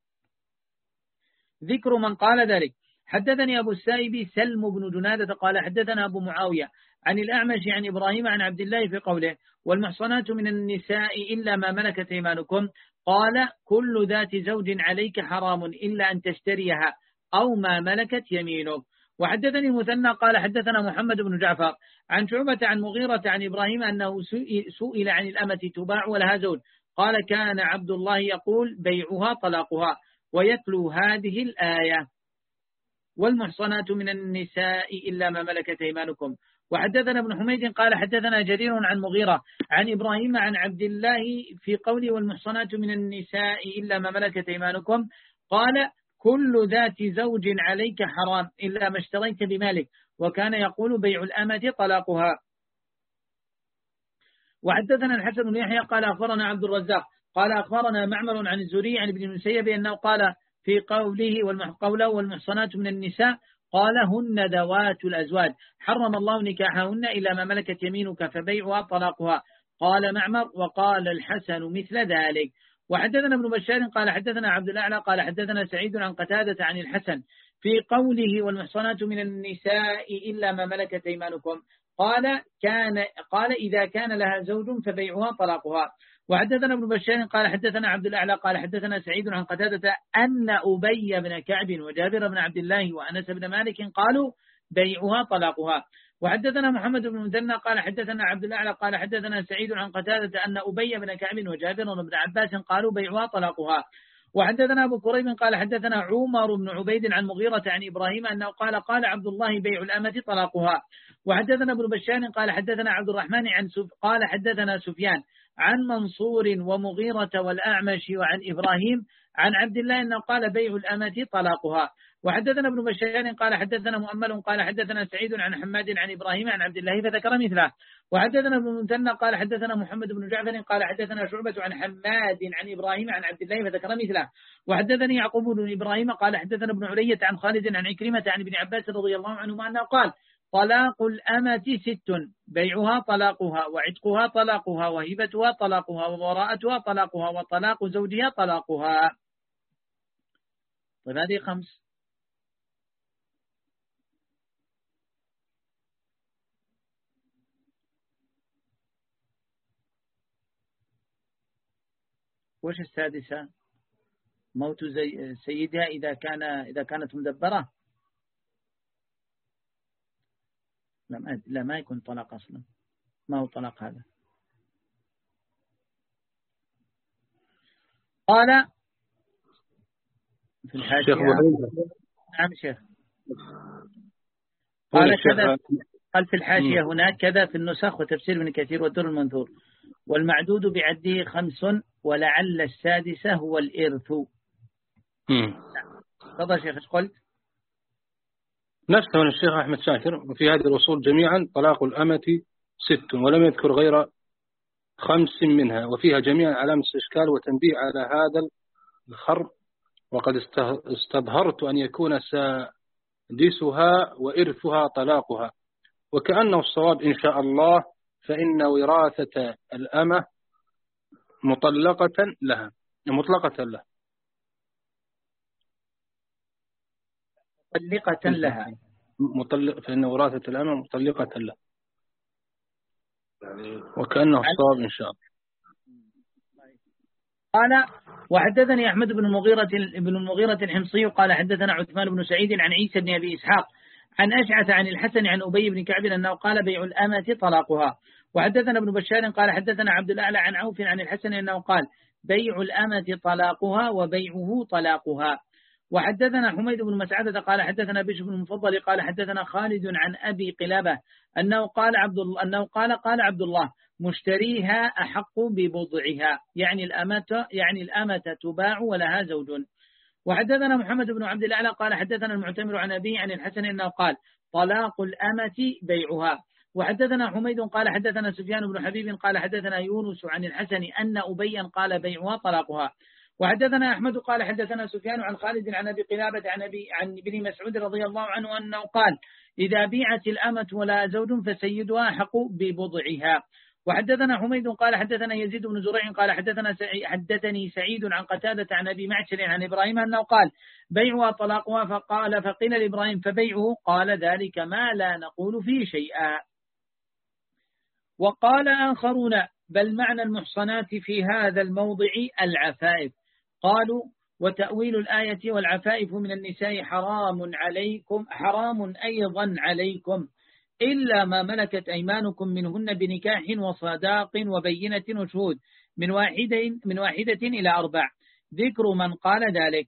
ذكر من قال ذلك حدثني أبو السائب سلم بن جنادة قال حدثنا أبو معاوية عن الأعمش عن إبراهيم عن عبد الله في قوله والمحصنات من النساء إلا ما ملكت أيمانكم قال كل ذات زوج عليك حرام إلا أن تشتريها أو ما ملكت يمينك. وحدثني المثنى قال حدثنا محمد بن جعفر عن شعبة عن مغيرة عن إبراهيم أنه سئل عن الأمة تباع ولها زوج قال كان عبد الله يقول بيعها طلاقها ويتلو هذه الآية والمحصنات من النساء إلا ما ملكت أيمانكم. وحدثنا ابن حميد قال حدثنا جرير عن مغيرة عن إبراهيم عن عبد الله في قوله والمحصنات من النساء إلا ما ملكت أيمانكم قال كل ذات زوج عليك حرام إلا ما اشتريت بمالك وكان يقول بيع الأمة طلاقها. وحدثنا الحسن بن يحيى قال أخبرنا عبد الرزاق قال أخبرنا معمر عن الزهري عن ابن المسيب أنه قال في قوله والقوله والمحصنات من النساء قال هن ذوات الأزواج حرم الله نكاحهن إلا ما ملكت يمينك فبيعها طلاقها. قال معمر وقال الحسن مثل ذلك. وحدثنا ابن بشار قال حدثنا عبد الأعلى قال حدثنا سعيد عن قتادة عن الحسن في قوله والمحصنات من النساء إلا ما ملكت أيمانكم قال كان قال إذا كان لها زوج فبيعها طلاقها. وحدثنا ابن بشار قال حدثنا عبد الأعلى قال حدثنا سعيد عن قتادة أن أبي بن كعب وجابر بن عبد الله وأنس بن مالك قالوا بيعها طلاقها. وحدثنا محمد بن المثنى قال حدثنا عبد الأعلى قال حدثنا سعيد عن قتادة أن أبي بن كعب وجابر بن عباس قالوا بيعها طلاقها. وحدثنا أبو كريب قال حدثنا عمر بن عبيد عن مغيرة عن إبراهيم أنه قال قال عبد الله بيع الأمة طلاقها. وحدثنا ابن بشار قال حدثنا عبد الرحمن عن سف قال حدثنا سفيان عن منصور ومغيرة والأعمش وعن إبراهيم عن عبد الله أنه قال بيع الأمة طلاقها. وحدثنا ابن بشار قال حدثنا مؤمل قال حدثنا سعيد عن حماد عن إبراهيم عن عبد الله فذكر مثله. وحدثنا ابن المثنى قال حدثنا محمد بن جعفر قال حدثنا شعبة عن حماد عن إبراهيم عن عبد الله فذكر مثله. وحدثني يعقوب بن إبراهيم قال حدثنا ابن علية عن خالد عن عكرمة عن ابن عباس رضي الله عنهما أنه قال طلاق الأمة ست بيعها طلاقها وعتقها طلاقها وهبتها طلاقها ووراءتها طلاقها وطلاق زوجها طلاقها. طيب هذه خمس. وش السادسة؟ موت زي سيدها إذا كان إذا كانت مدبرة. لا لا ما يكون طلاق أصلا، ما هو طلاق هذا. قال في الحاشية نعم شيخ. قال كذا، قال في الحاشية مم. هناك كذا في النسخ وتفسير ابن كثير والدر المنثور، والمعدود بعده خمس ولعل السادسة هو الإرث. تفضل شيخ. ايش قلت؟ نفسه من الشيخ أحمد شاكر. وفي هذه الأصول جميعا طلاق الأمة ست ولم يذكر غير خمس منها، وفيها جميعا علامة استشكال وتنبيه على هذا الخرب، وقد استظهرت أن يكون سادسها وإرثها طلاقها، وكأنه الصواب إن شاء الله، فإن وراثة الأمة مطلقة لها مطلقة له مطلقة لها مطلق فإن وراثة الأمة مطلقة له، وكأنه الصواب إن شاء الله. قال وحدثني أحمد بن المغيرة بن المغيرة الحمصي قال حدثنا عثمان بن سعيد عن عيسى بن أبي إسحاق عن أشعث عن الحسن عن أبي بن كعب أنه قال بيع الأمة طلاقها. وحدثنا ابن بشار قال حدثنا عبد الأعلى عن عوف عن الحسن أنه قال بيع الأمة طلاقها وبيعه طلاقها. وحدثنا حميد بن مسعدة قال حدثنا بشر بن المفضل قال حدثنا خالد عن أبي قلابة أنه قال عبد الله أنه قال قال عبد الله مشتريها أحق ببضعها، يعني الأمة يعني الأمة تباع ولها زوج. وحدثنا محمد بن عبد الأعلى قال حدثنا المعتمر عن أبيه عن الحسن أنه قال طلاق الأمة بيعها. وحدثنا حميد قال حدثنا سفيان بن حبيب قال حدثنا يونس عن الحسن أن أبيا قال بيعها طلاقها. وحدثنا أحمد قال حدثنا سفيان عن خالد عن أبي قلابة عن أبي عن ابن مسعود رضي الله عنه أنه قال إذا بيعت الأمة ولا زوج فسيدها حق ببضعها. وحدثنا حميد قال حدثنا يزيد بن زريع قال حدثنا سعي حدثني سعيد عن قتادة عن أبي معشر عن إبراهيم أنه قال بيعها طلاقها، فقال فقيل لإبراهيم فبيعه قال ذلك ما لا نقول فيه شيئا. وقال آخرون بل معنى المحصنات في هذا الموضع العفائف. قالوا وتأويل الآية والعفائف من النساء حرام عليكم حرام أيضا عليكم إلا ما ملكت أيمانكم منهن بنكاح وصداق وبينة وشهود من واحدة من واحدة إلى أربع. ذكر من قال ذلك.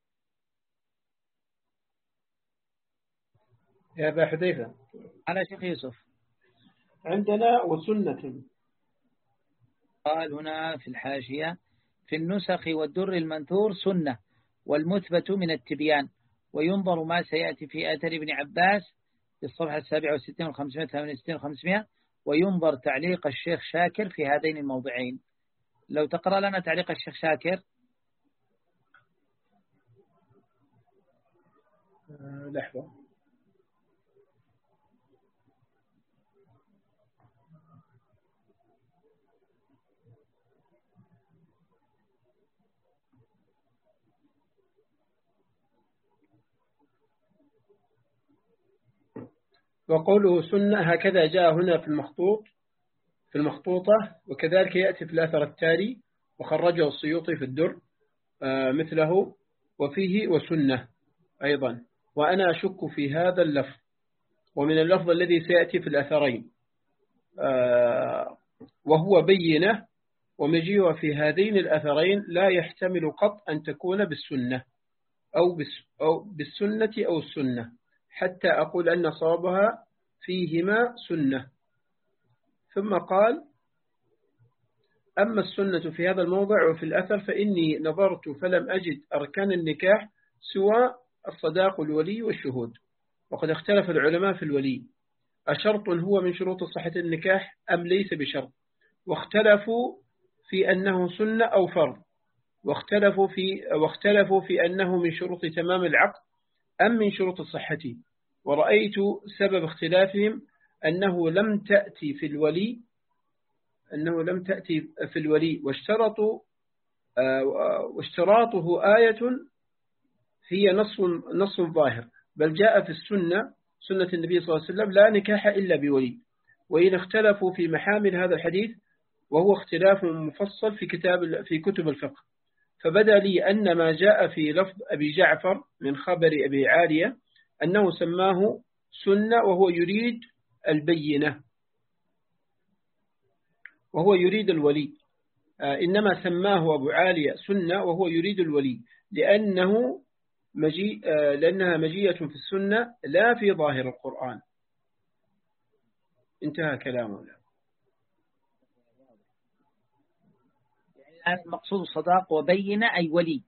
يا أبا حذيفة على شيخ يوسف عندنا وسنة. قال هنا في الحاشية في النسخ والدر المنثور سنة والمثبت من التبيان، وينظر ما سيأتي في آثار ابن عباس في الصفحة السابعة والستين والخمسمائة ثمانية وستين وخمسمائة، وينظر تعليق الشيخ شاكر في هذين الموضعين. لو تقرأ لنا تعليق الشيخ شاكر. أه لحظة. وقوله سنة هكذا جاء هنا في المخطوط في المخطوطة، وكذلك يأتي في الأثر التالي وخرجه السيوطي في الدر مثله وفيه وسنة أيضا. وأنا أشك في هذا اللفظ ومن اللفظ الذي سيأتي في الأثرين، وهو بينة، ومجيء في هذين الأثرين لا يحتمل قط أن تكون بالسنة أو بالسنة أو السنة، حتى أقول أن صوابها فيهما سنة. ثم قال أما السنة في هذا الموضع وفي الأثر فإني نظرت فلم أجد أركان النكاح سوى الصداق والولي والشهود، وقد اختلف العلماء في الولي أشرط هو من شروط صحة النكاح أم ليس بشرط، واختلفوا في أنه سنة أو فرض، واختلفوا في, واختلفوا في أنه من شروط تمام العقد أم من شروط الصحة. ورأيت سبب اختلافهم أنه لم تأتي في الولي أنه لم تأتي في الولي واشترطوا واشتراطه آية هي نص نص ظاهر، بل جاء في السنة سنة النبي صلى الله عليه وسلم لا نكاح إلا بولي. وإن اختلفوا في محامل هذا الحديث وهو اختلاف مفصل في كتاب في كتب الفقه، فبدا لي أن ما جاء في لفظ أبي جعفر من خبر أبي عالية أنه سماه سنة وهو يريد البينة وهو يريد الولي، إنما سماه أبو عالية سنة وهو يريد الولي، لأنه مجيء لأنها مجيئة في السنة لا في ظاهر القرآن. انتهى كلامنا. يعني المقصود الصداق وبين أي ولي.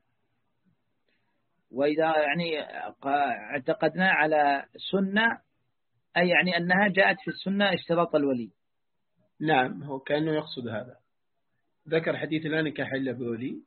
وإذا يعني اعتقدنا على سنة أي يعني أنها جاءت في السنة اشتراط الولي. نعم، هو كأنه يقصد هذا. ذكر حديث لا نكاح إلا بولي.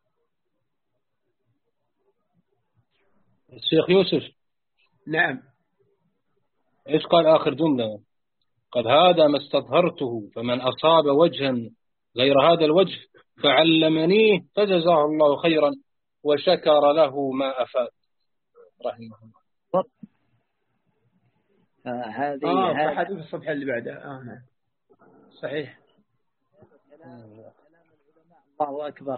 الشيخ يوسف. نعم. إيش قال آخر جملة؟ قد هذا ما استظهرته فمن أصاب وجها غير هذا الوجه فعلمنيه فجزاه الله خيرا وشكر له ما أفاد رحمه الله. هذه آه هذا حديث الصفحة اللي بعدها. آه نعم صحيح. الله أكبر.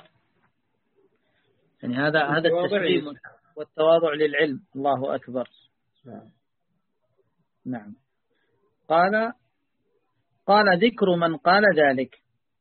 يعني هذا هذا التسليم والتواضع للعلم. الله أكبر. نعم. نعم. قال قال ذكر من قال ذلك.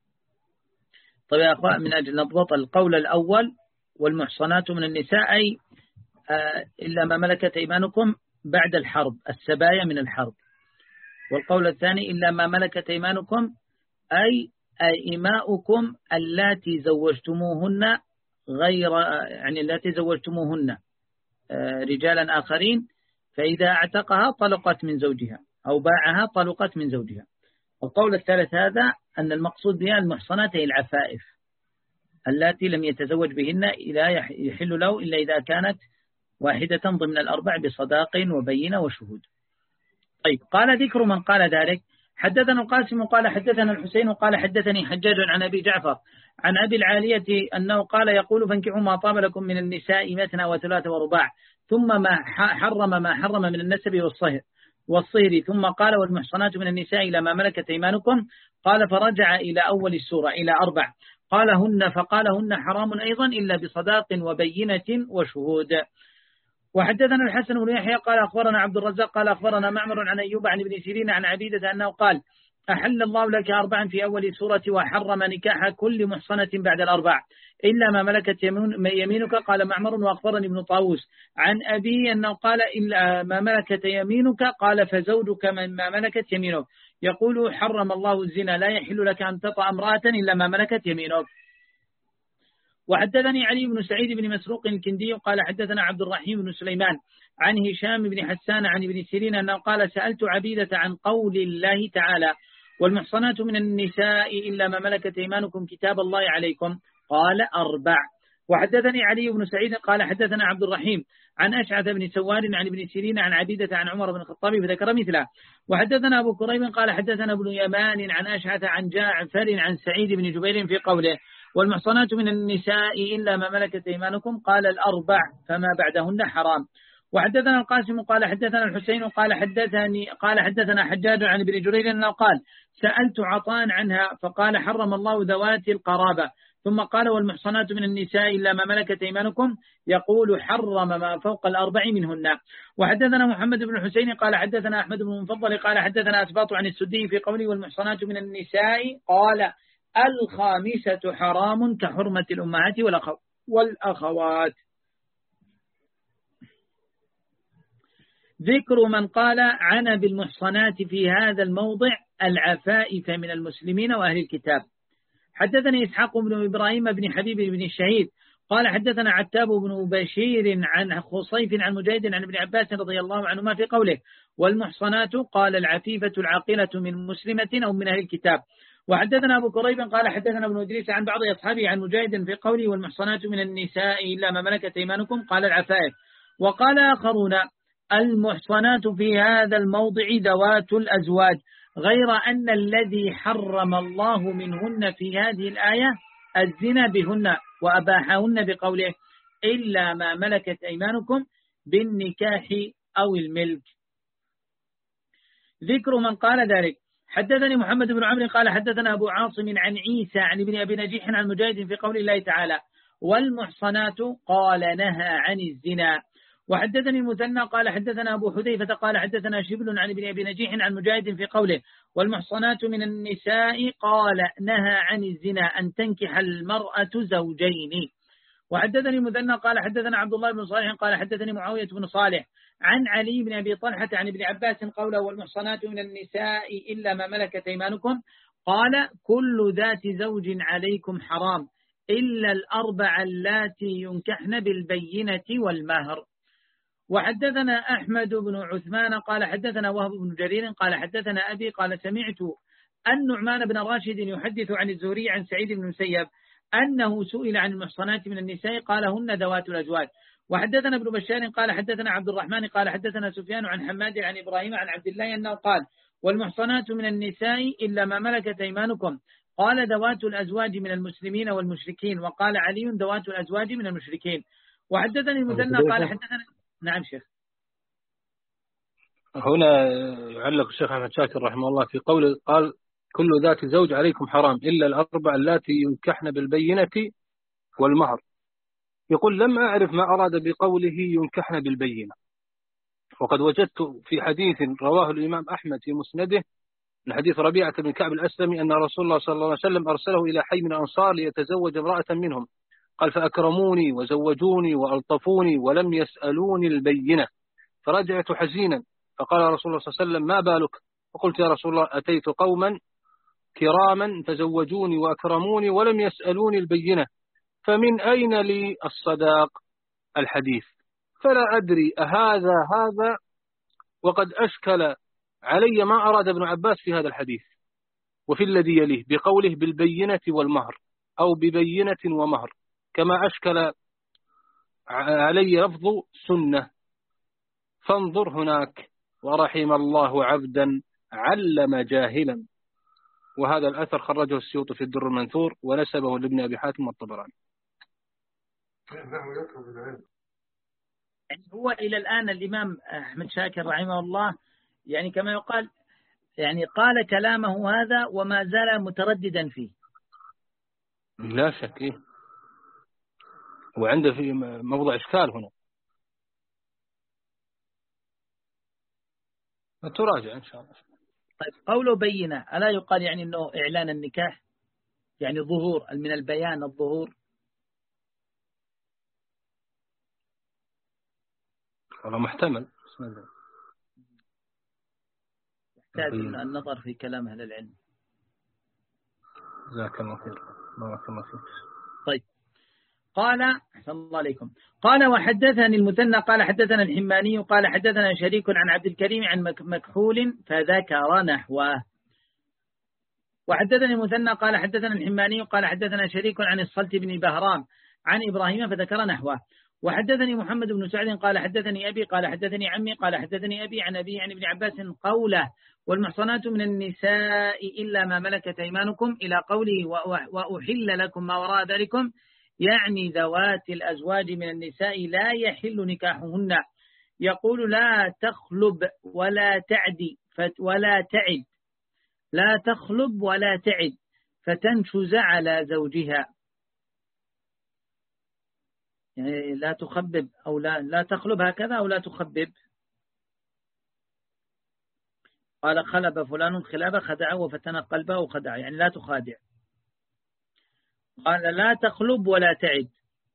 طيب يا أخوان، من أجل نضبط القول الأول والمحصنات من النساء أي آه إلا ما ملكت أيمانكم بعد الحرب، السبايا من الحرب. والقول الثاني إلا ما ملكت أيمانكم أي إماؤكم اللاتي زوجتموهن غير يعني التي زوجتموهن رجالا آخرين، فإذا اعتقها طلقت من زوجها أو باعها طلقت من زوجها. القول الثالث هذا أن المقصود بها المحصنات هي العفائف اللاتي لم يتزوج بهن إلا يحل له إلا إذا كانت واحدة ضمن الأربع بصداق وبينة وشهود. طيب، قال ذكر من قال ذلك. حدثنا القاسم قال حدثنا الحسين قال حدثني حجاج عن أبي جعفر عن أبي العالية أنه قال يقول فانكحوا ما طاب لكم من النساء مثنى وثلاث ورباع، ثم ما حرم ما حرم من النسب والصهر والصهر، ثم قال والمحصنات من النساء إلى ما ملكت أيمانكم، قال فرجع إلى أول السورة إلى أربع، قال هن فقال هن حرام أيضا إلا بصداق وبينة وشهود. وحدثنا الحسن بن يحيى قال أخبرنا عبد الرزاق قال أخبرنا معمر عن أيوب عن ابن سيرين عن عبيدة أنه قال أحل الله لك أربعا في أول سورة وحرم نكاح كل محصنة بعد الأربع إلا ما ملكت يمينك. قال معمر وأخبرني ابن طاووس عن أبي أنه قال إلا ما ملكت يمينك، قال فزوجك من ما ملكت يمينك. يقول حرم الله الزنا لا يحل لك أن تطأ امرأة إلا ما ملكت يمينك. وحدثني علي بن سعيد بن مسروق الكندي قال حدثنا عبد الرحيم بن سليمان عن هشام بن حسان عن ابن سيرين أنه قال سألت عبيدة عن قول الله تعالى والمحصنات من النساء إلا ما ملكت أيمانكم كتاب الله عليكم، قال أربع. وحدثني علي بن سعيد قال حدثنا عبد الرحيم عن أشعث بن سوار عن ابن سيرين عن عبيدة عن عمر بن الخطاب فذكر مثله. وحدثنا أبو كريب قال حدثنا ابن يمان عن أشعث عن جعفر عن سعيد بن جبير في قوله والمحصنات من النساء إلا ما ملكت أيمانكم، قال الأربع فما بعدهن حرام. وحدثنا القاسم قال حدثنا الحسين قال حدثني قال حدثنا حجاج عن ابن جرير أنه قال سألت عطاء عنها فقال حرم الله ذوات القرابة، ثم قال والمحصنات من النساء إلا ما ملكت أيمانكم، يقول حرم ما فوق الأربع منهن. وحدثنا محمد بن الحسين قال حدثنا أحمد بن المفضل قال حدثنا أسباط عن السدي في قوله والمحصنات من النساء، قال الخامسة حرام كحرمة الأمهات والأخوات. ذكر من قال عن بالمحصنات في هذا الموضع العفائف من المسلمين وأهل الكتاب. حدثني إسحاق بن إبراهيم بن حبيب بن الشهيد قال حدثنا عتاب بن بشير عن خصيف عن مجاهد عن ابن عباس رضي الله عنهما في قوله والمحصنات، قال العفيفة العاقلة من مسلمة أو من أهل الكتاب. وحدثنا أبو كريب قال حدثنا ابن إدريس عن بعض أصحابه عن مجاهد في قوله والمحصنات من النساء إلا ما ملكت أيمانكم، قال العفائف. وقال آخرون المحصنات في هذا الموضع ذوات الأزواج، غير أن الذي حرم الله منهن في هذه الآية الزنا بهن وأباحهن بقوله إلا ما ملكت أيمانكم بالنكاح أو الملك. ذكر من قال ذلك. حدثني محمد بن عمرو قال حدثنا أبو عاصم عن عيسى عن ابن أبي نجيح عن مجاهد في قول الله تعالى والمحصنات، قال نهى عن الزنا. وحدثني المثنى قال حدثنا أبو حذيفة قال حدثنا شبل عن ابن أبي نجيح عن مجاهد في قوله والمحصنات من النساء، قال نهى عن الزنا أن تنكح المرأة زوجين. وحدثني مثنى قال حدثنا عبد الله بن صالح قال حدثني معاوية بن صالح عن علي بن أبي طلحة عن ابن عباس قوله والمحصنات من النساء إلا ما ملكت أيمانكم قال كل ذات زوج عليكم حرام إلا الأربع اللاتي ينكحن بالبينة والمهر. وحدثنا أحمد بن عثمان قال حدثنا وهب بن جرير قال حدثنا أبي قال سمعت النعمان بن راشد يحدث عن الزهري عن سعيد بن المسيب أنه سئل عن المحصنات من النساء قال هن ذوات الأزواج. وحدثنا ابن بشار قال حدثنا عبد الرحمن قال حدثنا سفيان عن حماد عن إبراهيم عن عبد الله أنه قال والمحصنات من النساء إلا ما ملكت أيمانكم قال ذوات الأزواج من المسلمين والمشركين وقال علي ذوات الأزواج من المشركين. وحدثني المثنى قال حدثنا نعم شيخ. هنا يعلق الشيخ أحمد شاكر رحمه الله في قول قال كل ذات زوج عليكم حرام إلا الأربع اللاتي ينكحن بالبينة والمهر. يقول لم أعرف ما أراد بقوله ينكحن بالبينة، وقد وجدت في حديث رواه الإمام أحمد في مسنده من حديث ربيعة بن كعب الأسلمي أن رسول الله صلى الله عليه وسلم أرسله إلى حي من الأنصار ليتزوج امرأة منهم قال فأكرموني وزوجوني وألطفوني ولم يسألوني البينة فرجعت حزينا فقال رسول الله صلى الله عليه وسلم ما بالك؟ فقلت يا رسول الله أتيت قوما كراما فزوجوني وأكرموني ولم يسألوني البينة فمن أين لي الصداق الحديث؟ فلا أدري أهذا هذا وقد أشكل علي ما أراد ابن عباس في هذا الحديث وفي الذي يليه بقوله بالبينة والمهر أو ببينة ومهر كما أشكل علي لفظ سنة. فانظر هناك ورحم الله عبدا علم جاهلا. وهذا الأثر خرجه السيوطي في الدر المنثور ونسبه لابن أبي حاتم والطبراني. هو إلى الآن الإمام أحمد شاكر رحمه الله يعني كما يقال يعني قال كلامه هذا وما زال مترددا فيه. لا شك إيه. وعنده في موضع إشكال هنا تراجع إن شاء الله. طيب قوله بينة ألا يقال يعني أنه إعلان النكاح يعني ظهور من البيان الظهور؟ والله محتمل يحتاج النظر في كلام أهل العلم. جزاك الله خير بارك الله فيك. طيب قال أحسن الله عليكم قال وحدثني المثنى قال حدثنا الحماني قال حدثنا شريك عن عبد الكريم عن مكحول فذكر نحوه. وحدثني المثنى قال حدثنا الحماني قال حدثنا شريك عن الصلت بن بهرام عن إبراهيم فذكر نحوه. وحدثني محمد بن سعد قال حدثني أبي قال حدثني عمي قال حدثني أبي عن أبي عن ابن عباس قوله والمحصنات من النساء إلا ما ملكت أيمانكم إلى قوله وأحل لكم ما وراء ذلكم يعني ذوات الأزواج من النساء لا يحل نكاحهن. يقول لا تخلب ولا تعدي ولا تعد لا تخلب ولا تعد فتنشز على زوجها يعني لا تخبب أو لا, لا تخلب هكذا أو لا تخبب. قال خلب فلان خلابه خدعه وفتن قلبه وخدع يعني لا تخادع. قال لا تخلب ولا تعد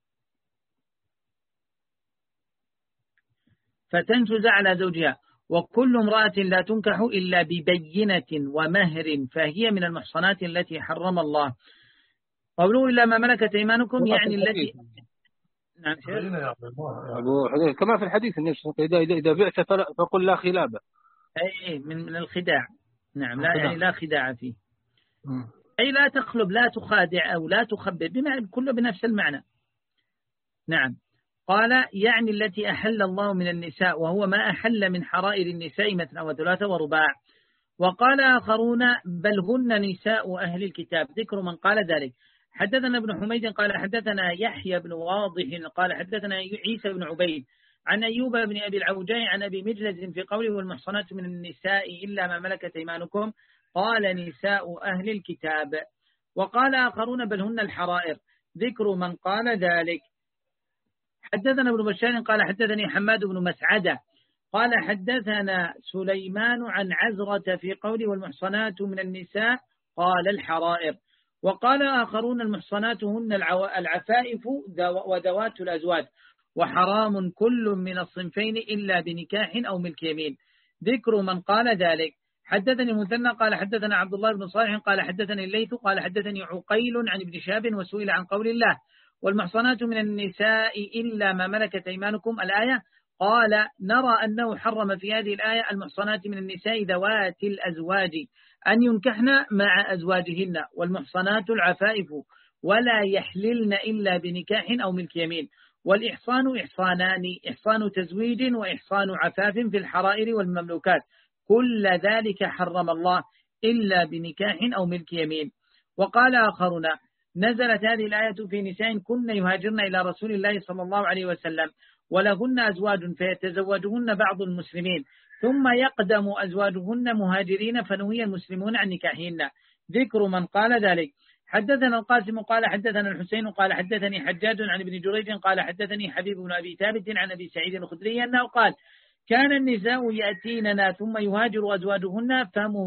فتنشز على زوجها وكل امرأة لا تنكح إلا ببينة ومهر فهي من المحصنات التي حرم الله. قوله إلا ما ملكت أيمانكم يعني التي نعم أبو حذيفة كما في الحديث إذا إذا بعت فقل لا خلابة أي من من الخداع. نعم لا يعني لا خداع فيه أي لا تخلب لا تخادع أو لا تخبب بما كله بنفس المعنى. نعم قال يعني التي أحل الله من النساء وهو ما أحل من حرائر النساء مثنى وثلاثة ورباع. وقال آخرون بل هن نساء أهل الكتاب ذكر من قال ذلك. حدثنا ابن حميد قال حدثنا يحيى بن واضح قال حدثنا عيسى بن عبيد عن أيوب بن أبي العوجاء عن أبي مجلز في قوله والمحصنات من النساء إلا ما ملكت أيمانكم قال نساء أهل الكتاب. وقال آخرون بل هن الحرائر ذكر من قال ذلك. حدثنا ابن بشار قال حدثني حماد بن مسعدة قال حدثنا سليمان عن عزرة في قوله والمحصنات من النساء قال الحرائر. وقال آخرون المحصنات هن العفائف وذوات الأزواج، وحرام كل من الصنفين إلا بنكاح أو ملك يمين. ذكر من قال ذلك: حدثني مثنى قال حدثنا عبد الله بن صالح قال حدثني الليث قال حدثني عقيل عن ابن شهاب وسئل عن قول الله: والمحصنات من النساء إلا ما ملكت أيمانكم، الآية، قال: نرى أنه حرم في هذه الآية المحصنات من النساء ذوات الأزواج أن ينكحن مع أزواجهن، والمحصنات العفائف ولا يحللن إلا بنكاح أو ملك يمين. والإحصان إحصانان: إحصان تزويج وإحصان عفاف في الحرائر والمملوكات، كل ذلك حرم الله إلا بنكاح أو ملك يمين. وقال آخرون: نزلت هذه الآية في نساء كن يهاجرن إلى رسول الله صلى الله عليه وسلم ولهن أزواج فيتزوجهن بعض المسلمين ثم يقدم أزواجهن مهاجرين فنهي المسلمون عن نكاحهن. ذكر من قال ذلك: حدثنا القاسم قال حدثنا الحسين قال حدثني حجاج عن ابن جريج قال حدثني حبيب بن أبي ثابت عن أبي سعيد الخدري أنه قال: كان النساء يأتيننا ثم يهاجر أزواجهن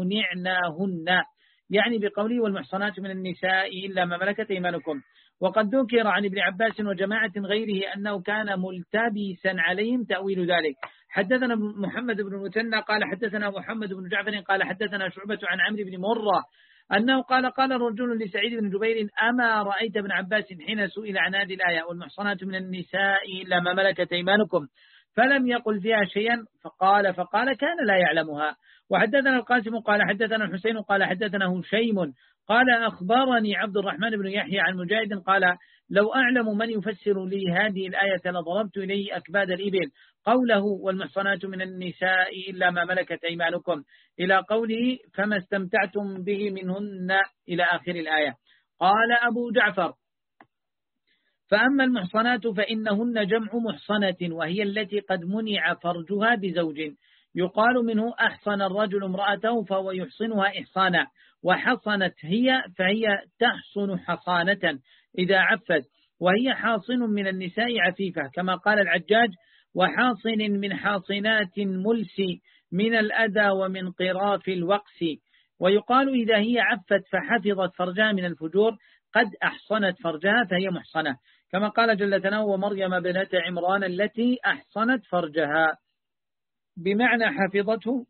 فمنعناهن، يعني بقوله: والمحصنات من النساء إلا ما ملكت أيمانكم. وقد ذكر عن ابن عباس وجماعة غيره أنه كان ملتبسا عليهم تأويل ذلك. حدثنا محمد بن المثنى قال حدثنا محمد بن جعفر قال حدثنا شعبة عن عمرو بن مرة أنه قال: قال رجل لسعيد بن جبير: أما رأيت ابن عباس حين سئل عن هذه الآية: والمحصنات من النساء إلا ما ملكت أيمانكم، فلم يقل فيها شيئا؟ فقال فقال كان لا يعلمها. وحدثنا القاسم قال حدثنا الحسين قال حدثنا هشيم قال: أخبرني عبد الرحمن بن يحيى عن مجاهد قال: لو أعلم من يفسر لي هذه الآية لضربت إليه أكباد الإبل، قوله: والمحصنات من النساء إلا ما ملكت أيمانكم، إلى قوله: فما استمتعتم به منهن، إلى آخر الآية. قال أبو جعفر: فأما المحصنات فإنهن جمع محصنة، وهي التي قد منع فرجها بزوج، يقال منه: أحصن الرجل امرأته فهو يحصنها إحصانا، وحصنت هي فهي تحصن حصانة إذا عفت، وهي حاصن من النساء عفيفة، كما قال العجاج: وحاصن من حاصنات ملس من الأذى ومن قراف الوقس. ويقال إذا هي عفت فحفظت فرجها من الفجور قد أحصنت فرجها فهي محصنة، كما قال جل ثناؤه: ومريم بنت عمران التي أحصنت فرجها، بمعنى حفظته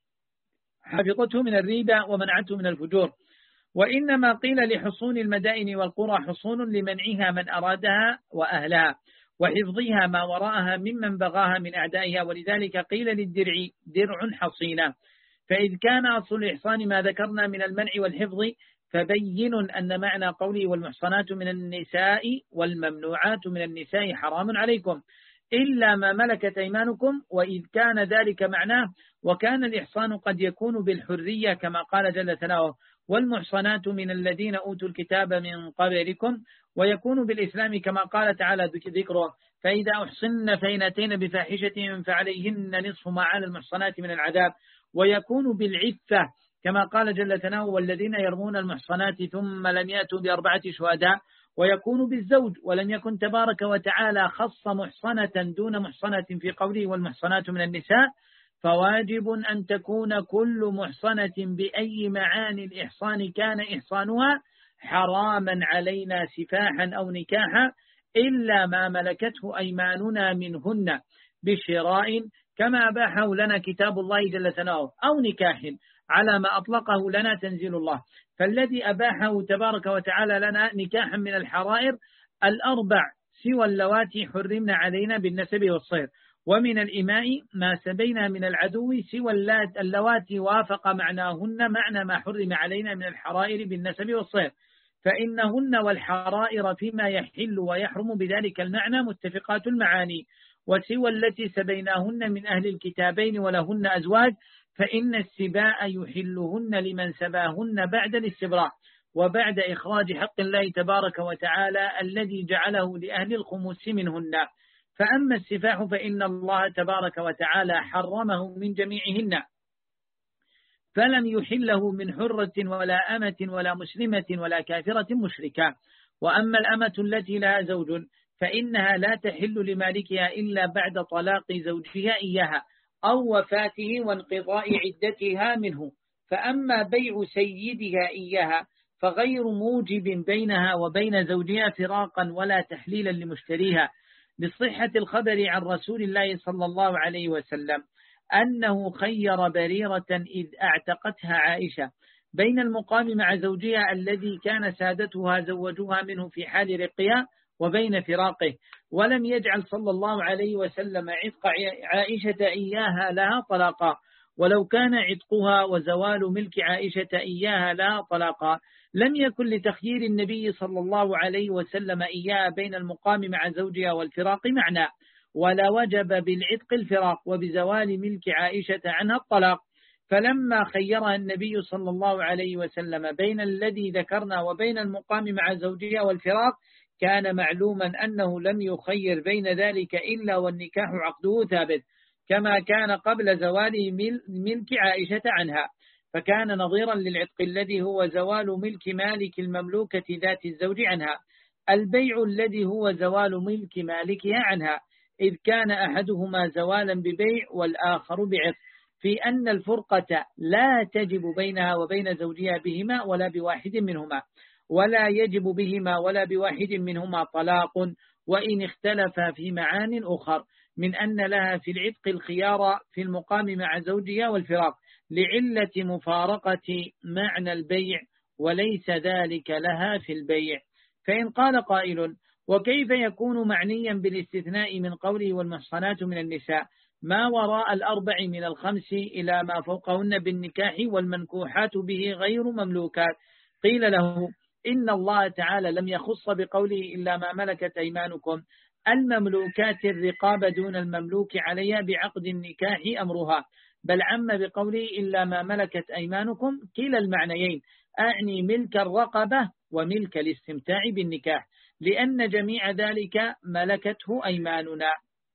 حفظته من الريبة ومنعته من الفجور. وإنما قيل لحصون المدائن والقرى حصون لمنعها من أرادها وأهلها، وحفظها ما وراءها ممن بغاها من أعدائها، ولذلك قيل للدرع درع حصينة. فإذ كان أصل الإحصان ما ذكرنا من المنع والحفظ، فبين أن معنى قوله: والمحصنات من النساء والممنوعات من النساء حرام عليكم إلا ما ملكت أيمانكم، وإذ كان ذلك معناه. وكان الإحصان قد يكون بالحرية كما قال جل ثناؤه: والمحصنات من الذين أوتوا الكتاب من قبلكم، ويكون بالإسلام كما قال تعالى ذكره: فإذا أحصن فإن أتين بفاحشة فعليهن نصف ما على المحصنات من العذاب. ويكون بالعفة كما قال جل ثناؤه: والذين يرمون المحصنات ثم لم يأتوا بأربعة شهداء. ويكون بالزوج، ولم يكن تبارك وتعالى خص محصنة دون محصنة في قوله: والمحصنات من النساء، فواجب أن تكون كل محصنة بأي معاني الإحصان كان إحصانها حراما علينا سفاحا أو نكاحا إلا ما ملكته أيماننا منهن بشراء كما أباحه لنا كتاب الله جل ثناؤه، أو نكاح على ما أطلقه لنا تنزيل الله. فالذي أباحه تبارك وتعالى لنا نكاحا من الحرائر الأربع سوى اللواتي حرمن علينا بالنسب والصهر، ومن الإماء ما سبينا من العدو سوى اللواتي وافق معناهن معنى ما حرم علينا من الحرائر بالنسب والصهر، فإنهن والحرائر فيما يحل ويحرم بذلك المعنى متفقات المعاني. وسوى التي سبيناهن من أهل الكتابين ولهن أزواج، فإن السباء يحلهن لمن سباهن بعد الاستبراء وبعد إخراج حق الله تبارك وتعالى الذي جعله لأهل الخمس منهن. فأما السفاح فإن الله تبارك وتعالى حرمه من جميعهن، فلم يحله من حرة ولا أمة ولا مسلمة ولا كافرة مشركة. وأما الأمة التي لها زوج فإنها لا تحل لمالكها إلا بعد طلاق زوجها إياها أو وفاته وانقضاء عدتها منه. فأما بيع سيدها إياها فغير موجب بينها وبين زوجها فراقا ولا تحليلا لمشتريها، لصحة الخبر عن رسول الله صلى الله عليه وسلم أنه خير بريرة إذ اعتقتها عائشة بين المقام مع زوجها الذي كان سادتها زوجوها منه في حال رقها وبين فراقه، ولم يجعل صلى الله عليه وسلم عتق عائشة إياها لها طلاقا، ولو كان عتقها وزوال ملك عائشة إياها لها طلاقا لم يكن لتخيير النبي صلى الله عليه وسلم إياها بين المقام مع زوجها والفراق معنى، ولا وجب بالعتق الفراق وبزوال ملك عائشة عنها الطلاق. فلما خيرها النبي صلى الله عليه وسلم بين الذي ذكرنا وبين المقام مع زوجها والفراق كان معلوما أنه لم يخير بين ذلك إلا والنكاح عقده ثابت، كما كان قبل زوال ملك عائشة عنها، فكان نظيرا للعتق الذي هو زوال ملك مالك المملوكة ذات الزوج عنها، البيع الذي هو زوال ملك مالكها عنها، إذ كان أحدهما زوالا ببيع والآخر بعتق، في أن الفرقة لا تجب بينها وبين زوجها بهما ولا بواحد منهما، ولا يجب بهما ولا بواحد منهما طلاق، وإن اختلفا في معان أخر من أن لها في العتق الخيار في المقام مع زوجها والفراق لعلة مفارقة معنى البيع وليس ذلك لها في البيع. فإن قال قائل وكيف يكون معنيا بالاستثناء من قوله والمحصنات من النساء ما وراء الأربع من الخمس إلى ما فوقهن بالنكاح والمنكوحات به غير مملوكات؟ قيل له إن الله تعالى لم يخص بقوله إلا ما ملكت أيمانكم المملوكات الرقاب دون المملوك عليها بعقد النكاح أمرها، بل عم بقوله إلا ما ملكت أيمانكم كلا المعنيين، أعني ملك الرقبة وملك الاستمتاع بالنكاح، لأن جميع ذلك ملكته أيماننا.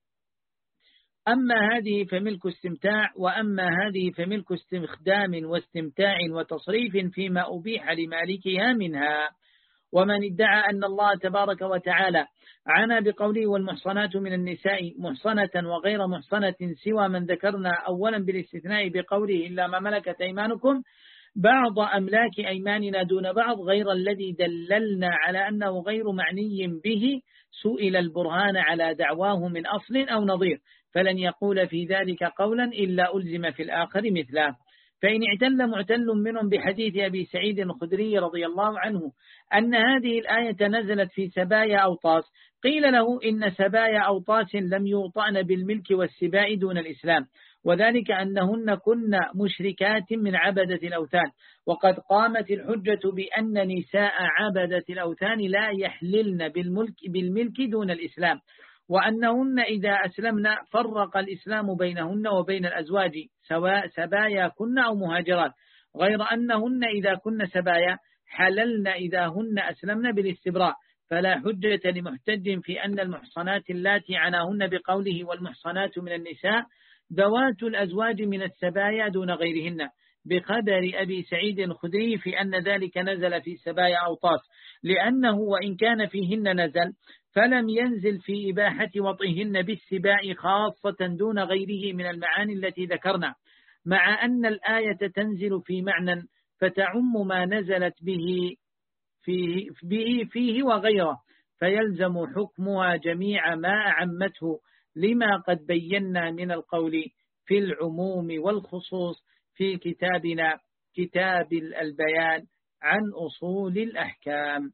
أما هذه فملك استمتاع، وأما هذه فملك استخدام واستمتاع وتصريف فيما أبيح لمالكها منها. ومن ادعى أن الله تبارك وتعالى عنا بقوله والمحصنات من النساء محصنة وغير محصنة سوى من ذكرنا أولا بالاستثناء بقوله إلا ما ملكت أيمانكم بعض أملاك أيماننا دون بعض غير الذي دللنا على أنه غير معني به سئل البرهان على دعواه من أصل أو نظير، فلن يقول في ذلك قولا إلا ألزم في الآخر مثله. فإن اعتل معتل منهم بحديث أبي سعيد الخدري رضي الله عنه أن هذه الآية نزلت في سبايا أوطاس، قيل له إن سبايا أوطاس لم يوطأن بالملك والسباء دون الإسلام، وذلك أنهن كن مشركات من عبدة الأوثان، وقد قامت الحجة بأن نساء عبدة الأوثان لا يحللن بالملك, بالملك دون الإسلام، وأنهن إذا أسلمن فرق الإسلام بينهن وبين الأزواج سواء سبايا كن أو مهاجرات، غير أنهن إذا كن سبايا حللن إذا هن أسلمن بالاستبراء، فلا حجة لمحتج في أن المحصنات اللاتي عناهن بقوله والمحصنات من النساء ذوات الأزواج من السبايا دون غيرهن، بقدر أبي سعيد الخدري في أن ذلك نزل في سبايا أوطاس، لأنه وإن كان فيهن نزل فلم ينزل في إباحة وطئهن بالسباع خاصة دون غيره من المعاني التي ذكرنا، مع أن الآية تنزل في معنى فتعم ما نزلت به فيه, به فيه وغيره، فيلزم حكمها جميع ما أعمته، لما قد بينا من القول في العموم والخصوص في كتابنا كتاب البيان عن أصول الأحكام.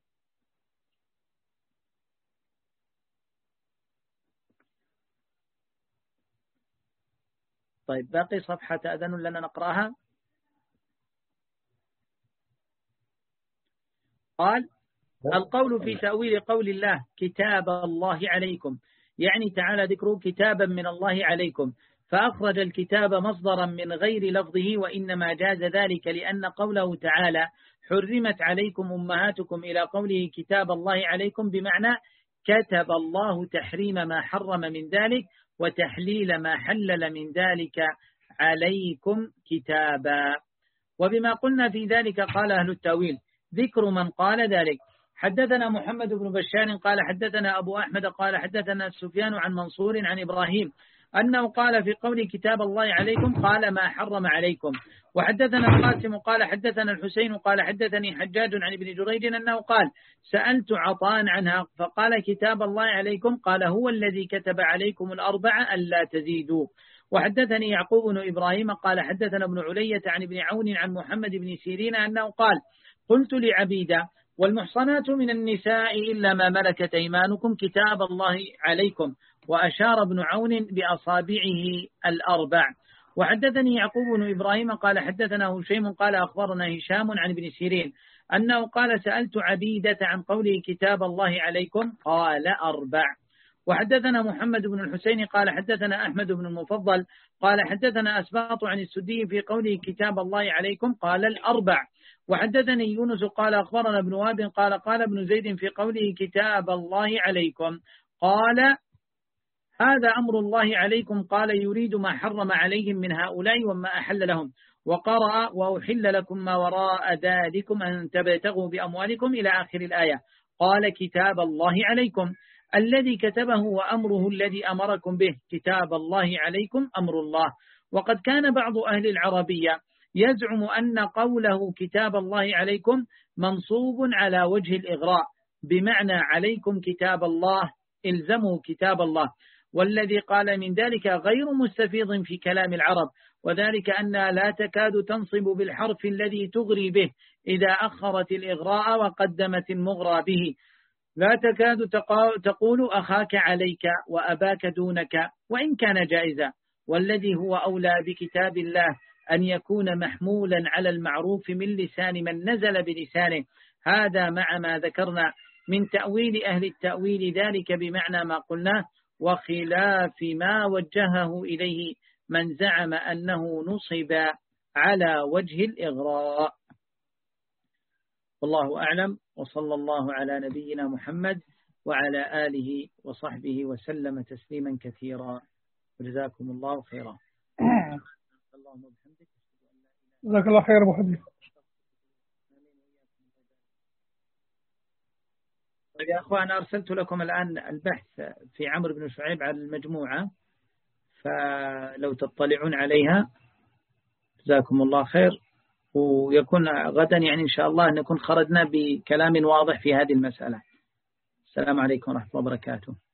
طيب باقي صفحة أذن لنا نقرأها. قال القول في تأويل قول الله كتاب الله عليكم، يعني تعالى ذكره كتابا من الله عليكم، فأخرج الكتاب مصدرا من غير لفظه، وإنما جاز ذلك لأن قوله تعالى حرمت عليكم أمهاتكم إلى قوله كتاب الله عليكم بمعنى كتب الله تحريم ما حرم من ذلك وتحليل ما حلل من ذلك عليكم كتابا. وبما قلنا في ذلك قال أهل التأويل ذكر من قال ذلك. حدثنا محمد بن بشار قال حدثنا أبو أحمد قال حدثنا سفيان عن منصور عن إبراهيم أنه قال في قول كتاب الله عليكم قال ما حرم عليكم. وحدثنا القاسم قال حدثنا الحسين قال حدثني حجاج عن ابن جريج أنه قال سألت عطاء عنها فقال كتاب الله عليكم قال هو الذي كتب عليكم الأربعة ألا تزيدوا. وحدثني يعقوب بن إبراهيم قال حدثنا ابن علية عن ابن عون عن محمد بن سيرين أنه قال قلت لعبيدة والمحصنات من النساء إلا ما ملكت أيمانكم كتاب الله عليكم، وأشار ابن عون بأصابعه الأربع. وحدثني يعقوب بن إبراهيم قال حدثنا هشيم قال أخبرنا هشام عن ابن سيرين أنه قال سألت عبيدة عن قوله كتاب الله عليكم قال أربع. وحدثنا محمد بن الحسين قال حدثنا أحمد بن المفضل قال حدثنا أسباط عن السدي في قوله كتاب الله عليكم قال الأربع. وحدثني يونس قال أخبرنا ابن وهب قال قال ابن زيد في قوله كتاب الله عليكم قال هذا أمر الله عليكم قال يريد ما حرم عليهم من هؤلاء وما أحل لهم. وقرأ وأحل لكم ما وراء ذلكم أن تبتغوا بأموالكم إلى آخر الآية. قال كتاب الله عليكم الذي كتبه وأمره الذي أمركم به كتاب الله عليكم أمر الله. وقد كان بعض أهل العربية يزعم أن قوله كتاب الله عليكم منصوب على وجه الإغراء بمعنى عليكم كتاب الله الزموا كتاب الله، والذي قال من ذلك غير مستفيض في كلام العرب، وذلك أنها لا تكاد تنصب بالحرف الذي تغري به إذا أخرت الإغراء وقدمت المغرى به، لا تكاد تقول أخاك عليك وأباك دونك وإن كان جائزا. والذي هو أولى بكتاب الله أن يكون محمولا على المعروف من لسان من نزل بلسانه، هذا مع ما ذكرنا من تأويل أهل التأويل ذلك بمعنى ما قلناه، وخلاف ما وجهه إليه من زعم أنه نصب على وجه الإغراء. والله أعلم، وصلى الله على نبينا محمد وعلى آله وصحبه وسلم تسليما كثيرا، وجزاكم الله خيرا. جزاك الله خير أبو حبيب. طيب يا أخوان، أرسلت لكم الآن البحث في عمرو بن شعيب على المجموعة، فلو تطلعون عليها جزاكم الله خير، ويكون غدا يعني إن شاء الله نكون خرجنا بكلام واضح في هذه المسألة. السلام عليكم ورحمة الله وبركاته.